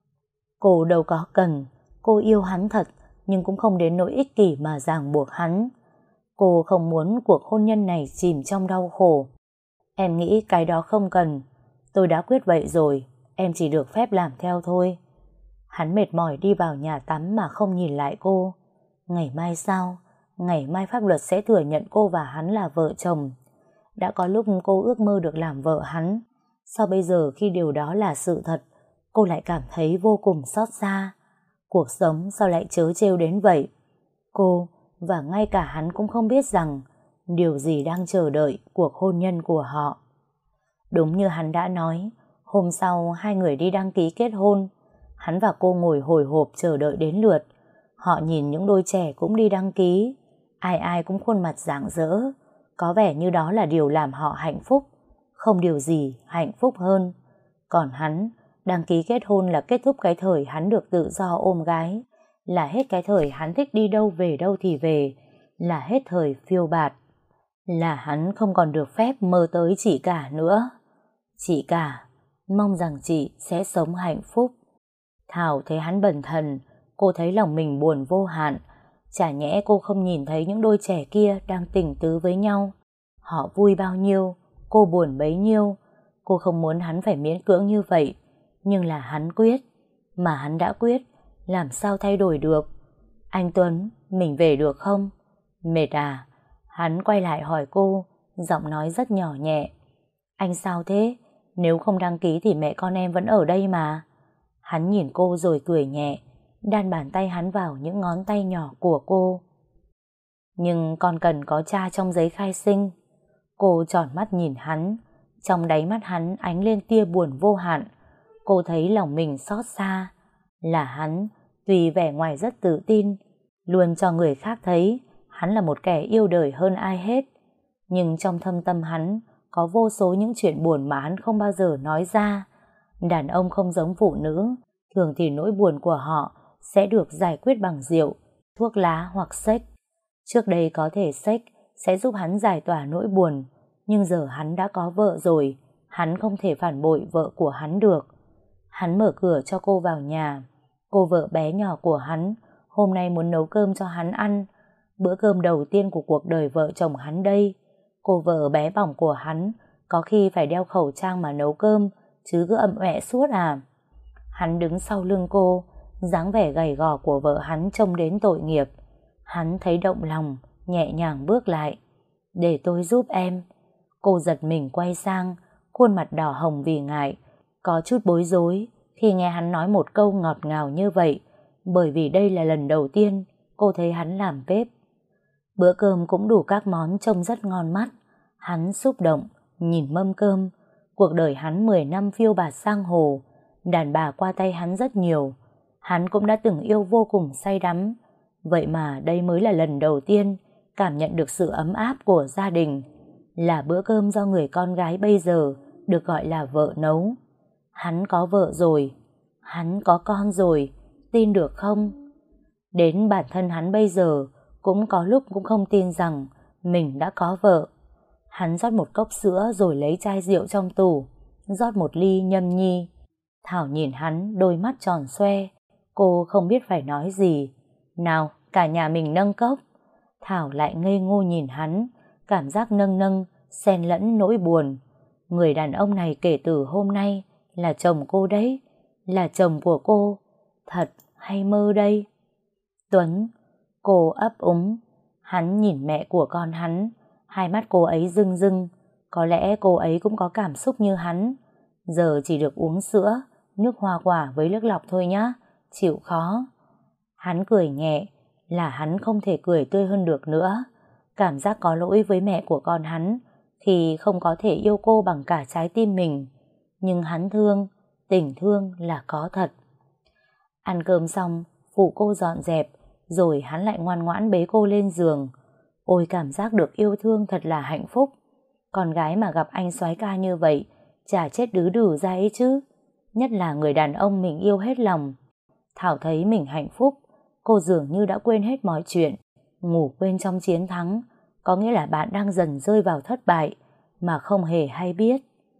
Cô đâu có cần. Cô yêu hắn thật, nhưng cũng không đến nỗi ích kỷ mà ràng buộc hắn. Cô không muốn cuộc hôn nhân này chìm trong đau khổ. Em nghĩ cái đó không cần. Tôi đã quyết vậy rồi, em chỉ được phép làm theo thôi. Hắn mệt mỏi đi vào nhà tắm mà không nhìn lại cô. Ngày mai sao? Ngày mai pháp luật sẽ thừa nhận cô và hắn là vợ chồng. Đã có lúc cô ước mơ được làm vợ hắn. Sao bây giờ khi điều đó là sự thật, cô lại cảm thấy vô cùng xót xa? Cuộc sống sao lại trớ trêu đến vậy? Cô và ngay cả hắn cũng không biết rằng điều gì đang chờ đợi cuộc hôn nhân của họ. Đúng như hắn đã nói, hôm sau hai người đi đăng ký kết hôn. Hắn và cô ngồi hồi hộp chờ đợi đến lượt. Họ nhìn những đôi trẻ cũng đi đăng ký. Ai ai cũng khuôn mặt rạng rỡ. Có vẻ như đó là điều làm họ hạnh phúc. Không điều gì hạnh phúc hơn. Còn hắn, đăng ký kết hôn là kết thúc cái thời hắn được tự do ôm gái. Là hết cái thời hắn thích đi đâu về đâu thì về. Là hết thời phiêu bạt. Là hắn không còn được phép mơ tới chị cả nữa. Chị cả, mong rằng chị sẽ sống hạnh phúc. Thảo thấy hắn bần thần, cô thấy lòng mình buồn vô hạn. Chả nhẽ cô không nhìn thấy những đôi trẻ kia đang tình tứ với nhau. Họ vui bao nhiêu, cô buồn bấy nhiêu. Cô không muốn hắn phải miễn cưỡng như vậy, nhưng là hắn quyết. Mà hắn đã quyết, làm sao thay đổi được? Anh Tuấn, mình về được không? Mệt à? Hắn quay lại hỏi cô, giọng nói rất nhỏ nhẹ. Anh sao thế? Nếu không đăng ký thì mẹ con em vẫn ở đây mà. Hắn nhìn cô rồi cười nhẹ, đan bàn tay hắn vào những ngón tay nhỏ của cô. Nhưng con cần có cha trong giấy khai sinh. Cô tròn mắt nhìn hắn, trong đáy mắt hắn ánh lên tia buồn vô hạn. Cô thấy lòng mình xót xa. Là hắn, tuy vẻ ngoài rất tự tin, luôn cho người khác thấy hắn là một kẻ yêu đời hơn ai hết. Nhưng trong thâm tâm hắn có vô số những chuyện buồn mà hắn không bao giờ nói ra. Đàn ông không giống phụ nữ, thường thì nỗi buồn của họ sẽ được giải quyết bằng rượu, thuốc lá hoặc sex. Trước đây có thể sex sẽ giúp hắn giải tỏa nỗi buồn, nhưng giờ hắn đã có vợ rồi, hắn không thể phản bội vợ của hắn được. Hắn mở cửa cho cô vào nhà. Cô vợ bé nhỏ của hắn hôm nay muốn nấu cơm cho hắn ăn. Bữa cơm đầu tiên của cuộc đời vợ chồng hắn đây. Cô vợ bé bỏng của hắn có khi phải đeo khẩu trang mà nấu cơm, chứ cứ ậm ẹ suốt à. Hắn đứng sau lưng cô, dáng vẻ gầy gò của vợ hắn trông đến tội nghiệp. Hắn thấy động lòng, nhẹ nhàng bước lại. Để tôi giúp em. Cô giật mình quay sang, khuôn mặt đỏ hồng vì ngại, có chút bối rối khi nghe hắn nói một câu ngọt ngào như vậy, bởi vì đây là lần đầu tiên cô thấy hắn làm bếp. Bữa cơm cũng đủ các món trông rất ngon mắt. Hắn xúc động, nhìn mâm cơm. Cuộc đời hắn 10 năm phiêu bạt giang hồ, đàn bà qua tay hắn rất nhiều. Hắn cũng đã từng yêu vô cùng say đắm. Vậy mà đây mới là lần đầu tiên cảm nhận được sự ấm áp của gia đình. Là bữa cơm do người con gái bây giờ được gọi là vợ nấu. Hắn có vợ rồi, hắn có con rồi, tin được không? Đến bản thân hắn bây giờ cũng có lúc cũng không tin rằng mình đã có vợ. Hắn rót một cốc sữa rồi lấy chai rượu trong tủ, rót một ly nhâm nhi. Thảo nhìn hắn đôi mắt tròn xoe, cô không biết phải nói gì. Nào, cả nhà mình nâng cốc. Thảo lại ngây ngô nhìn hắn, cảm giác nâng nâng, xen lẫn nỗi buồn. Người đàn ông này kể từ hôm nay là chồng cô đấy, là chồng của cô. Thật hay mơ đây? Tuấn, cô ấp úng. Hắn nhìn mẹ của con hắn, hai mắt cô ấy rưng rưng. Có lẽ cô ấy cũng có cảm xúc như hắn. Giờ chỉ được uống sữa, nước hoa quả với nước lọc thôi nhá, chịu khó. Hắn cười nhẹ, là hắn không thể cười tươi hơn được nữa. Cảm giác có lỗi với mẹ của con hắn khi không có thể yêu cô bằng cả trái tim mình. Nhưng hắn thương, tình thương là có thật. Ăn cơm xong, phụ cô dọn dẹp, rồi hắn lại ngoan ngoãn bế cô lên giường. Ôi, cảm giác được yêu thương thật là hạnh phúc. Con gái mà gặp anh soái ca như vậy, chả chết đứ đừ ra ấy chứ. Nhất là người đàn ông mình yêu hết lòng. Thảo thấy mình hạnh phúc, cô dường như đã quên hết mọi chuyện. Ngủ quên trong chiến thắng, có nghĩa là bạn đang dần rơi vào thất bại, mà không hề hay biết.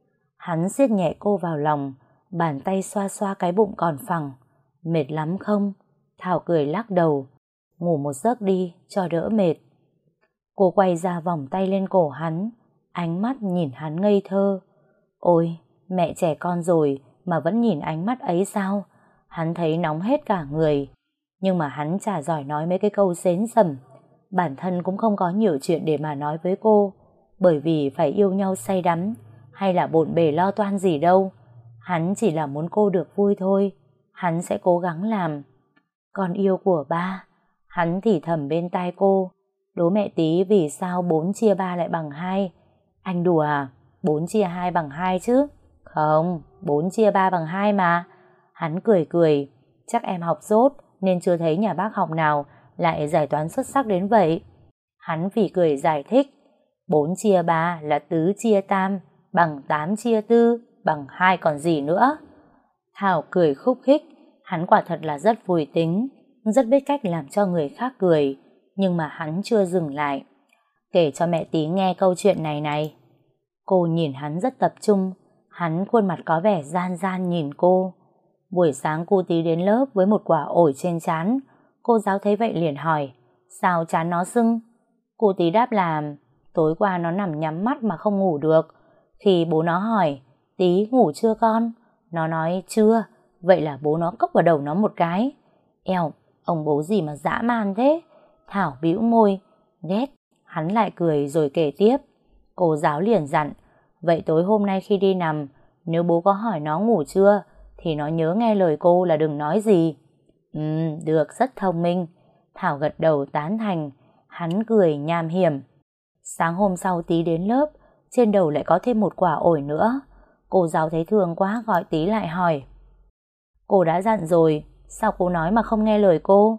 Hắn siết nhẹ cô vào lòng, bàn tay xoa xoa cái bụng còn phẳng. Mệt lắm không? Thảo cười lắc đầu. Ngủ một giấc đi, cho đỡ mệt. Cô quay ra vòng tay lên cổ hắn, ánh mắt nhìn hắn ngây thơ. Ôi, mẹ trẻ con rồi mà vẫn nhìn ánh mắt ấy sao? Hắn thấy nóng hết cả người. Nhưng mà hắn chả giỏi nói mấy cái câu xến xẩm. Bản thân cũng không có nhiều chuyện để mà nói với cô, bởi vì phải yêu nhau say đắm hay là bộn bề lo toan gì đâu. Hắn chỉ là muốn cô được vui thôi. Hắn sẽ cố gắng làm. Con yêu của ba. Hắn thì thầm bên tai cô. Đố mẹ tí vì sao 4 chia 3 lại bằng 2? Anh đùa à? 4 chia 2 bằng 2 chứ? Không, 4 chia 3 bằng 2 mà. Hắn cười cười. Chắc em học dốt nên chưa thấy nhà bác học nào lại giải toán xuất sắc đến vậy. Hắn phì cười giải thích. 4 chia 3 là tứ chia tam, bằng 8 chia tư, bằng 2 còn gì nữa. Thảo cười khúc khích. Hắn quả thật là rất vui tính, rất biết cách làm cho người khác cười. Nhưng mà hắn chưa dừng lại. Kể cho mẹ tí nghe câu chuyện này này. Cô nhìn hắn rất tập trung. Hắn khuôn mặt có vẻ gian gian nhìn cô. Buổi sáng cô tí đến lớp với một quả ổi trên trán. Cô giáo thấy vậy liền hỏi, sao trán nó sưng? Cô tí đáp là tối qua nó nằm nhắm mắt mà không ngủ được. Khi bố nó hỏi, tí ngủ chưa con? Nó nói chưa. Vậy là bố nó cốc vào đầu nó một cái. Eo, ông bố gì mà dã man thế? Thảo bĩu môi, ghét. Hắn lại cười rồi kể tiếp. Cô giáo liền dặn, vậy tối hôm nay khi đi nằm, nếu bố có hỏi nó ngủ chưa, thì nó nhớ nghe lời cô là đừng nói gì. Được, rất thông minh. Thảo gật đầu tán thành. Hắn cười nham hiểm. Sáng hôm sau tí đến lớp, trên đầu lại có thêm một quả ổi nữa. Cô giáo thấy thương quá gọi tí lại hỏi, cô đã dặn rồi, sao cô nói mà không nghe lời cô?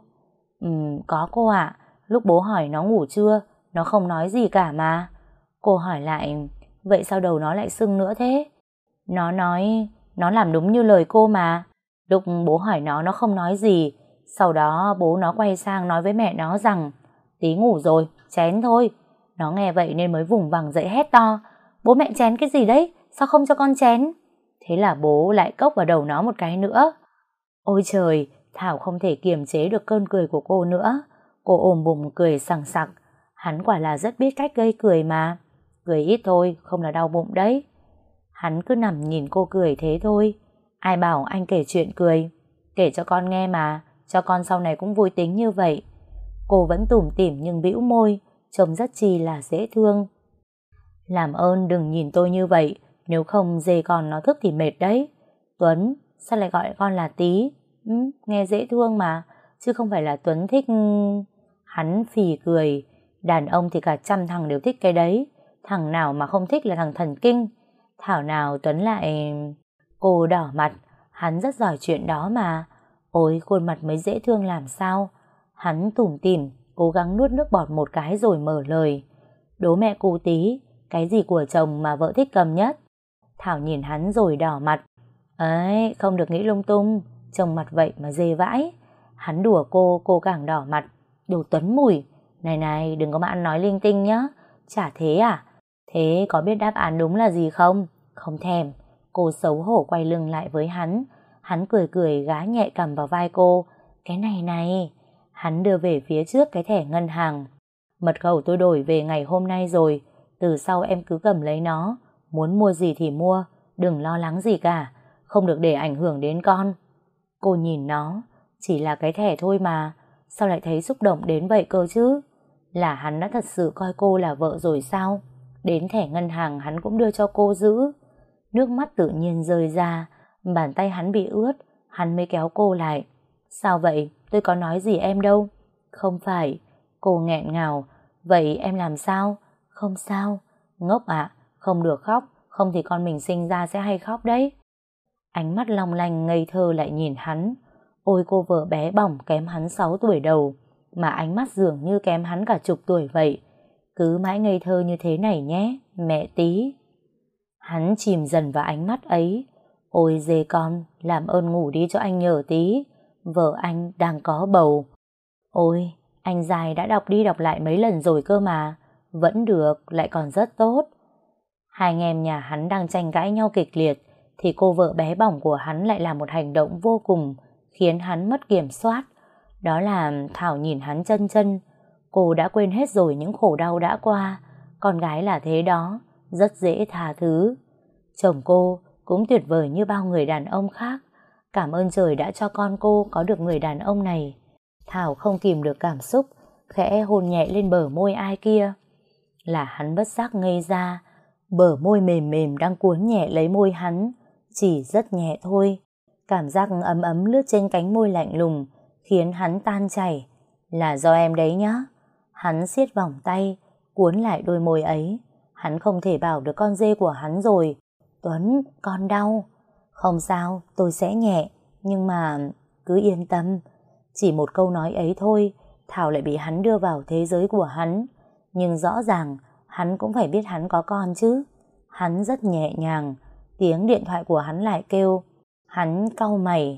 Có cô ạ. Lúc bố hỏi nó ngủ chưa, nó không nói gì cả mà. Cô hỏi lại, vậy sao đầu nó lại sưng nữa thế? Nó nói, nó làm đúng như lời cô mà. Lúc bố hỏi nó không nói gì. Sau đó bố nó quay sang nói với mẹ nó rằng, tí ngủ rồi, chén thôi. Nó nghe vậy nên mới vùng vằng dậy hét to, bố mẹ chén cái gì đấy, sao không cho con chén? Thế là bố lại cốc vào đầu nó một cái nữa. Ôi trời, Thảo không thể kiềm chế được cơn cười của cô nữa. Cô ôm bụng cười sằng sặc. Hắn quả là rất biết cách gây cười mà. Cười ít thôi, không là đau bụng đấy. Hắn cứ nằm nhìn cô cười thế thôi. Ai bảo anh kể chuyện cười? Kể cho con nghe mà, cho con sau này cũng vui tính như vậy. Cô vẫn tủm tỉm nhưng bĩu môi, trông rất chi là dễ thương. Làm ơn đừng nhìn tôi như vậy, nếu không dê con nó thức thì mệt đấy. Tuấn, sao lại gọi con là Tí? Nghe dễ thương mà, chứ không phải là Tuấn thích... Hắn phì cười. Đàn ông thì cả trăm thằng đều thích cái đấy. Thằng nào mà không thích là thằng thần kinh. Thảo nào Tuấn lại... Cô đỏ mặt. Hắn rất giỏi chuyện đó mà. Ôi, khuôn mặt mới dễ thương làm sao. Hắn tủm tỉm, cố gắng nuốt nước bọt một cái rồi mở lời. Đố mẹ cô Tí, cái gì của chồng mà vợ thích cầm nhất? Thảo nhìn hắn rồi đỏ mặt. Ấy, không được nghĩ lung tung. Chồng mặt vậy mà dê vãi. Hắn đùa cô càng đỏ mặt. Đồ Tuấn mùi. Này này, đừng có mà ăn nói linh tinh nhá. Chả thế à? Thế có biết đáp án đúng là gì không? Không thèm. Cô xấu hổ quay lưng lại với hắn. Hắn cười cười gá nhẹ cầm vào vai cô. Cái này này. Hắn đưa về phía trước cái thẻ ngân hàng. Mật khẩu tôi đổi về ngày hôm nay rồi. Từ sau em cứ cầm lấy nó. Muốn mua gì thì mua. Đừng lo lắng gì cả. Không được để ảnh hưởng đến con. Cô nhìn nó. Chỉ là cái thẻ thôi mà. Sao lại thấy xúc động đến vậy cơ chứ? Là hắn đã thật sự coi cô là vợ rồi sao? Đến thẻ ngân hàng hắn cũng đưa cho cô giữ. Nước mắt tự nhiên rơi ra. Bàn tay hắn bị ướt. Hắn mới kéo cô lại. Sao vậy? Tôi có nói gì em đâu. Không phải. Cô nghẹn ngào. Vậy em làm sao? Không sao. Ngốc ạ, không được khóc, không thì con mình sinh ra sẽ hay khóc đấy. Ánh mắt long lanh ngây thơ lại nhìn hắn. Ôi cô vợ bé bỏng kém hắn 6 tuổi đầu, mà ánh mắt dường như kém hắn cả chục tuổi vậy. Cứ mãi ngây thơ như thế này nhé, mẹ tí. Hắn chìm dần vào ánh mắt ấy. Ôi dê con, làm ơn ngủ đi cho anh nhờ tí. Vợ anh đang có bầu. Ôi, anh dài đã đọc đi đọc lại mấy lần rồi cơ mà. Vẫn được, lại còn rất tốt. Hai anh em nhà hắn đang tranh cãi nhau kịch liệt, thì cô vợ bé bỏng của hắn lại làm một hành động vô cùng khiến hắn mất kiểm soát. Đó là Thảo nhìn hắn chân chân. Cô đã quên hết rồi những khổ đau đã qua. Con gái là thế đó, rất dễ tha thứ. Chồng cô cũng tuyệt vời như bao người đàn ông khác. Cảm ơn trời đã cho con cô có được người đàn ông này. Thảo không kìm được cảm xúc, khẽ hôn nhẹ lên bờ môi ai kia. Là hắn bất giác ngây ra. Bờ môi mềm mềm đang cuốn nhẹ lấy môi hắn, chỉ rất nhẹ thôi. Cảm giác ấm ấm lướt trên cánh môi lạnh lùng khiến hắn tan chảy. Là do em đấy nhá. Hắn siết vòng tay cuốn lại đôi môi ấy. Hắn không thể bảo được con dê của hắn rồi. Tuấn, con đau. Không sao, tôi sẽ nhẹ. Nhưng mà cứ yên tâm. Chỉ một câu nói ấy thôi, Thảo lại bị hắn đưa vào thế giới của hắn. Nhưng rõ ràng hắn cũng phải biết hắn có con chứ. Hắn rất nhẹ nhàng. Tiếng điện thoại của hắn lại kêu. Hắn cau mày.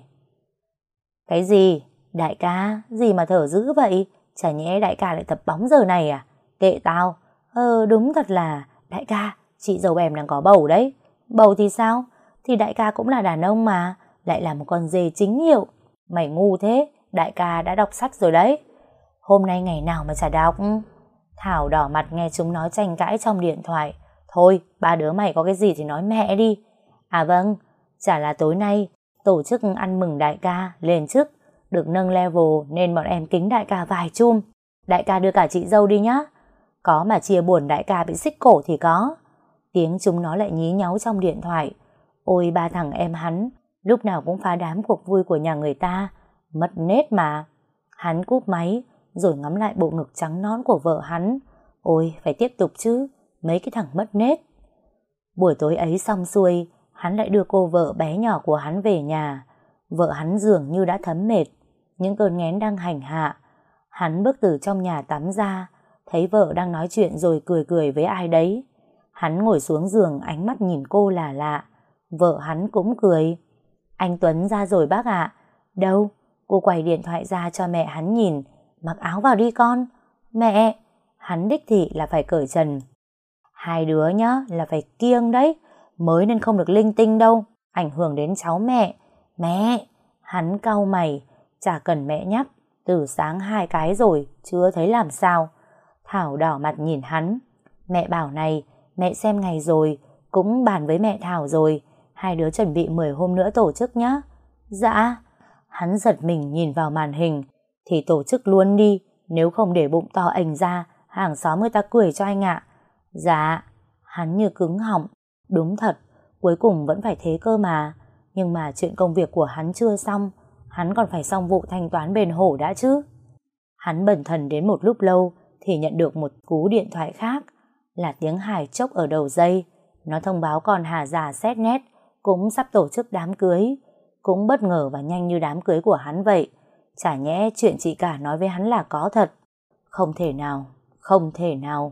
Cái gì? Đại ca, gì mà thở dữ vậy? Chả nhẽ đại ca lại tập bóng giờ này à? Kệ tao. Đúng thật là. Đại ca, chị dâu em đang có bầu đấy. Bầu thì sao? Thì đại ca cũng là đàn ông mà. Lại là một con dê chính hiệu. Mày ngu thế. Đại ca đã đọc sách rồi đấy. Hôm nay ngày nào mà chả đọc. Thảo đỏ mặt nghe chúng nói tranh cãi trong điện thoại. Thôi, ba đứa mày có cái gì thì nói mẹ đi. À vâng, chả là tối nay tổ chức ăn mừng đại ca lên chức, được nâng level nên bọn em kính đại ca vài chum. Đại ca đưa cả chị dâu đi nhá. Có mà chia buồn đại ca bị xích cổ thì có. Tiếng chúng nó lại nhí nháu trong điện thoại. Ôi ba thằng em hắn, lúc nào cũng phá đám cuộc vui của nhà người ta. Mất nết mà. Hắn cúp máy rồi ngắm lại bộ ngực trắng nõn của vợ hắn. Ôi phải tiếp tục chứ, mấy cái thằng mất nết. Buổi tối ấy xong xuôi, hắn lại đưa cô vợ bé nhỏ của hắn về nhà. Vợ hắn dường như đã thấm mệt, những cơn nghén đang hành hạ. Hắn bước từ trong nhà tắm ra, thấy vợ đang nói chuyện rồi cười cười với ai đấy. Hắn ngồi xuống giường, ánh mắt nhìn cô là lạ. Vợ hắn cũng cười. Anh Tuấn ra rồi bác ạ. Đâu? Cô quay điện thoại ra cho mẹ hắn nhìn. Mặc áo vào đi con. Mẹ! Hắn đích thị là phải cởi trần. Hai đứa nhá là phải kiêng đấy. Mới nên không được linh tinh đâu. Ảnh hưởng đến cháu mẹ. Mẹ! Hắn cau mày. Chả cần mẹ nhắc. Từ sáng 2 cái rồi, chưa thấy làm sao. Thảo đỏ mặt nhìn hắn. Mẹ bảo này, mẹ xem ngày rồi, cũng bàn với mẹ Thảo rồi. Hai đứa chuẩn bị 10 hôm nữa tổ chức nhá. Dạ. Hắn giật mình nhìn vào màn hình. Thì tổ chức luôn đi, nếu không để bụng to ành ra, hàng xóm người ta cười cho anh ạ. Dạ. Hắn như cứng họng. Đúng thật, cuối cùng vẫn phải thế cơ mà. Nhưng mà chuyện công việc của hắn chưa xong. Hắn còn phải xong vụ thanh toán bền hổ đã chứ. Hắn bần thần đến một lúc lâu thì nhận được một cú điện thoại khác. Là tiếng hài chốc ở đầu dây. Nó thông báo con Hà già xét nét cũng sắp tổ chức đám cưới. Cũng bất ngờ và nhanh như đám cưới của hắn vậy. Chả nhẽ chuyện chị cả nói với hắn là có thật. Không thể nào, không thể nào.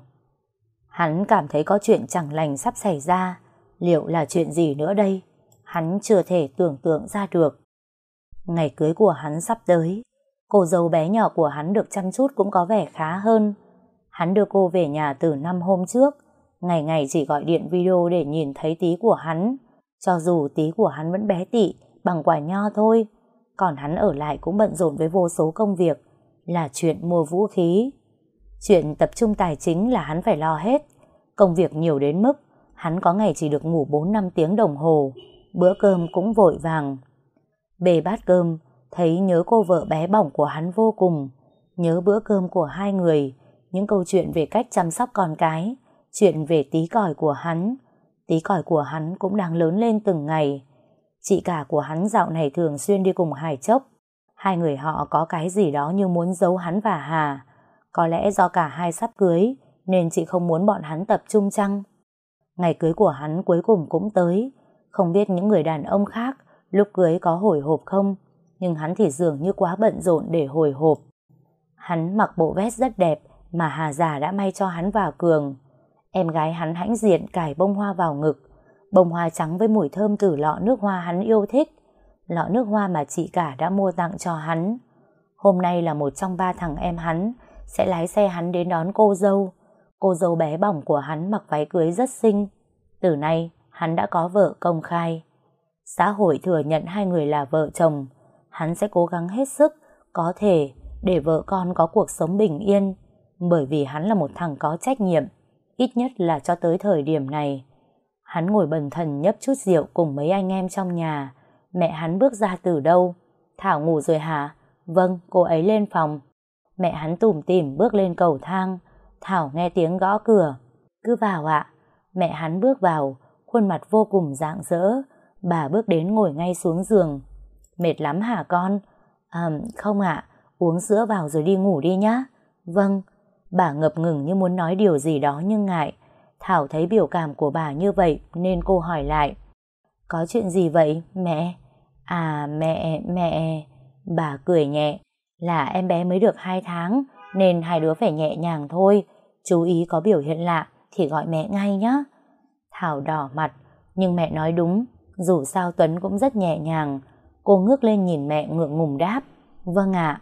Hắn cảm thấy có chuyện chẳng lành sắp xảy ra. Liệu là chuyện gì nữa đây? Hắn chưa thể tưởng tượng ra được. Ngày cưới của hắn sắp tới. Cô dâu bé nhỏ của hắn được chăm chút cũng có vẻ khá hơn. Hắn đưa cô về nhà từ 5 hôm trước. Ngày ngày chỉ gọi điện video để nhìn thấy tí của hắn. Cho dù tí của hắn vẫn bé tị, bằng quả nho thôi. Còn hắn ở lại cũng bận rộn với vô số công việc. Là chuyện mua vũ khí. Chuyện tập trung tài chính là hắn phải lo hết. Công việc nhiều đến mức hắn có ngày chỉ được ngủ 4-5 tiếng đồng hồ. Bữa cơm cũng vội vàng. Bê bát cơm, thấy nhớ cô vợ bé bỏng của hắn vô cùng. Nhớ bữa cơm của hai người. Những câu chuyện về cách chăm sóc con cái. Chuyện về tí còi của hắn. Tí còi của hắn cũng đang lớn lên từng ngày. Chị cả của hắn dạo này thường xuyên đi cùng Hải Chốc. Hai người họ có cái gì đó như muốn giấu hắn và Hà. Có lẽ do cả hai sắp cưới nên chị không muốn bọn hắn tập trung chăng? Ngày cưới của hắn cuối cùng cũng tới. Không biết những người đàn ông khác lúc cưới có hồi hộp không, nhưng hắn thì dường như quá bận rộn để hồi hộp. Hắn mặc bộ vest rất đẹp mà Hà già đã may cho hắn và Cường. Em gái hắn hãnh diện cài bông hoa vào ngực, bông hoa trắng với mùi thơm từ lọ nước hoa hắn yêu thích, lọ nước hoa mà chị cả đã mua tặng cho hắn. Hôm nay là một trong 3 thằng em hắn sẽ lái xe hắn đến đón cô dâu. Cô dâu bé bỏng của hắn mặc váy cưới rất xinh. Từ nay hắn đã có vợ công khai. Xã hội thừa nhận hai người là vợ chồng. Hắn sẽ cố gắng hết sức có thể để vợ con có cuộc sống bình yên, bởi vì hắn là một thằng có trách nhiệm, ít nhất là cho tới thời điểm này. Hắn ngồi bần thần nhấp chút rượu cùng mấy anh em trong nhà. Mẹ hắn bước ra từ đâu. Thảo ngủ rồi hả? Vâng, cô ấy lên phòng. Mẹ hắn tủm tỉm bước lên cầu thang. Thảo nghe tiếng gõ cửa. Cứ vào ạ. Mẹ hắn bước vào, khuôn mặt vô cùng rạng rỡ. Bà bước đến ngồi ngay xuống giường. Mệt lắm hả con? Không ạ, uống sữa vào rồi đi ngủ đi nhá. Vâng. Bà ngập ngừng như muốn nói điều gì đó nhưng ngại. Thảo thấy biểu cảm của bà như vậy nên cô hỏi lại. Có chuyện gì vậy mẹ? À mẹ. Bà cười nhẹ. Là em bé mới được 2 tháng nên hai đứa phải nhẹ nhàng thôi. Chú ý có biểu hiện lạ thì gọi mẹ ngay nhé. Thảo đỏ mặt, nhưng mẹ nói đúng, dù sao Tuấn cũng rất nhẹ nhàng. Cô ngước lên nhìn mẹ ngượng ngùng đáp. Vâng ạ.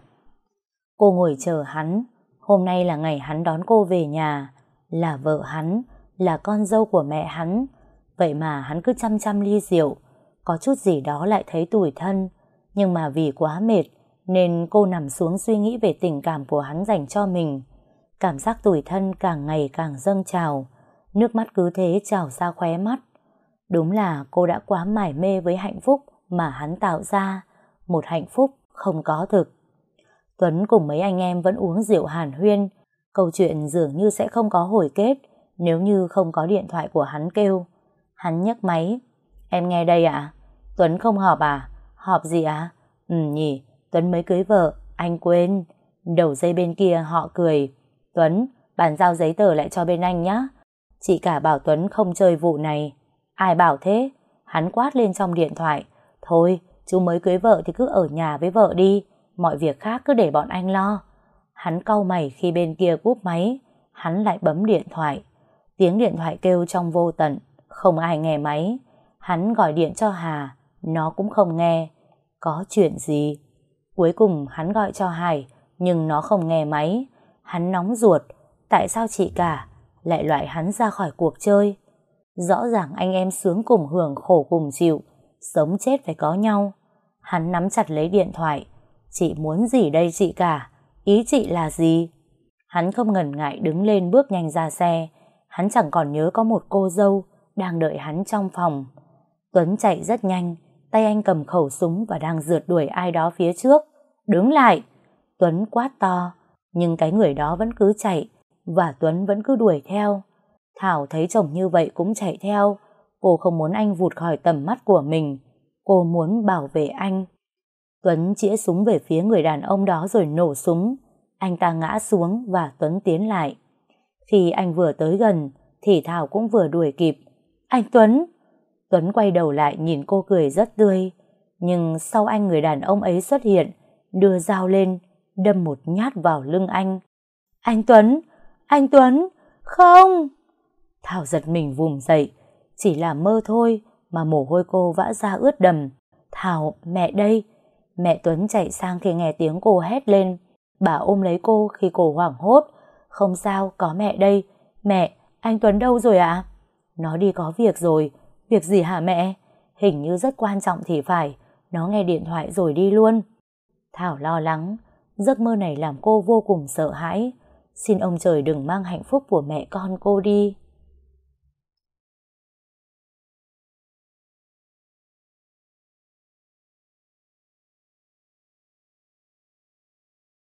Cô ngồi chờ hắn. Hôm nay là ngày hắn đón cô về nhà. Là vợ hắn, là con dâu của mẹ hắn. Vậy mà hắn cứ chăm chăm ly rượu. Có chút gì đó lại thấy tủi thân. Nhưng mà vì quá mệt nên cô nằm xuống suy nghĩ về tình cảm của hắn dành cho mình. Cảm giác tủi thân càng ngày càng dâng trào. Nước mắt cứ thế trào ra khóe mắt. Đúng là cô đã quá mải mê với hạnh phúc mà hắn tạo ra. Một hạnh phúc không có thực. Tuấn cùng mấy anh em vẫn uống rượu hàn huyên. Câu chuyện dường như sẽ không có hồi kết nếu như không có điện thoại của hắn kêu. Hắn nhấc máy. Em nghe đây ạ? Tuấn không họp à? Họp gì ạ? Nhỉ, Tuấn mới cưới vợ, anh quên. Đầu dây bên kia họ cười. Tuấn, bàn giao giấy tờ lại cho bên anh nhé. Chị cả bảo Tuấn không chơi vụ này. Ai bảo thế? Hắn quát lên trong điện thoại. Thôi, chú mới cưới vợ thì cứ ở nhà với vợ đi. Mọi việc khác cứ để bọn anh lo. Hắn cau mày khi bên kia cúp máy. Hắn lại bấm điện thoại. Tiếng điện thoại kêu trong vô tận. Không ai nghe máy. Hắn gọi điện cho Hà. Nó cũng không nghe. Có chuyện gì? Cuối cùng hắn gọi cho Hải, nhưng nó không nghe máy. Hắn nóng ruột. Tại sao chị cả lại loại hắn ra khỏi cuộc chơi? Rõ ràng anh em sướng cùng hưởng, khổ cùng chịu, sống chết phải có nhau. Hắn nắm chặt lấy điện thoại. Chị muốn gì đây chị cả? Ý chị là gì? Hắn không ngần ngại đứng lên bước nhanh ra xe. Hắn chẳng còn nhớ có một cô dâu đang đợi hắn trong phòng. Tuấn chạy rất nhanh. Tay anh cầm khẩu súng và đang rượt đuổi ai đó phía trước. Đứng lại! Tuấn quát to. Nhưng cái người đó vẫn cứ chạy, và Tuấn vẫn cứ đuổi theo. Thảo thấy chồng như vậy cũng chạy theo. Cô không muốn anh vụt khỏi tầm mắt của mình. Cô muốn bảo vệ anh. Tuấn chĩa súng về phía người đàn ông đó rồi nổ súng. Anh ta ngã xuống và Tuấn tiến lại. Khi anh vừa tới gần thì Thảo cũng vừa đuổi kịp. Anh Tuấn! Tuấn quay đầu lại nhìn cô cười rất tươi. Nhưng sau anh, người đàn ông ấy xuất hiện, đưa dao lên, đâm một nhát vào lưng anh. Anh Tuấn! Anh Tuấn! Không! Thảo giật mình vùng dậy. Chỉ là mơ thôi mà mồ hôi cô vã ra ướt đầm. Thảo, mẹ đây! Mẹ Tuấn chạy sang khi nghe tiếng cô hét lên. Bà ôm lấy cô khi cô hoảng hốt. Không sao, có mẹ đây. Mẹ, anh Tuấn đâu rồi ạ? Nó đi có việc rồi. Việc gì hả mẹ? Hình như rất quan trọng thì phải. Nó nghe điện thoại rồi đi luôn. Thảo lo lắng. Giấc mơ này làm cô vô cùng sợ hãi. Xin ông trời đừng mang hạnh phúc của mẹ con cô đi.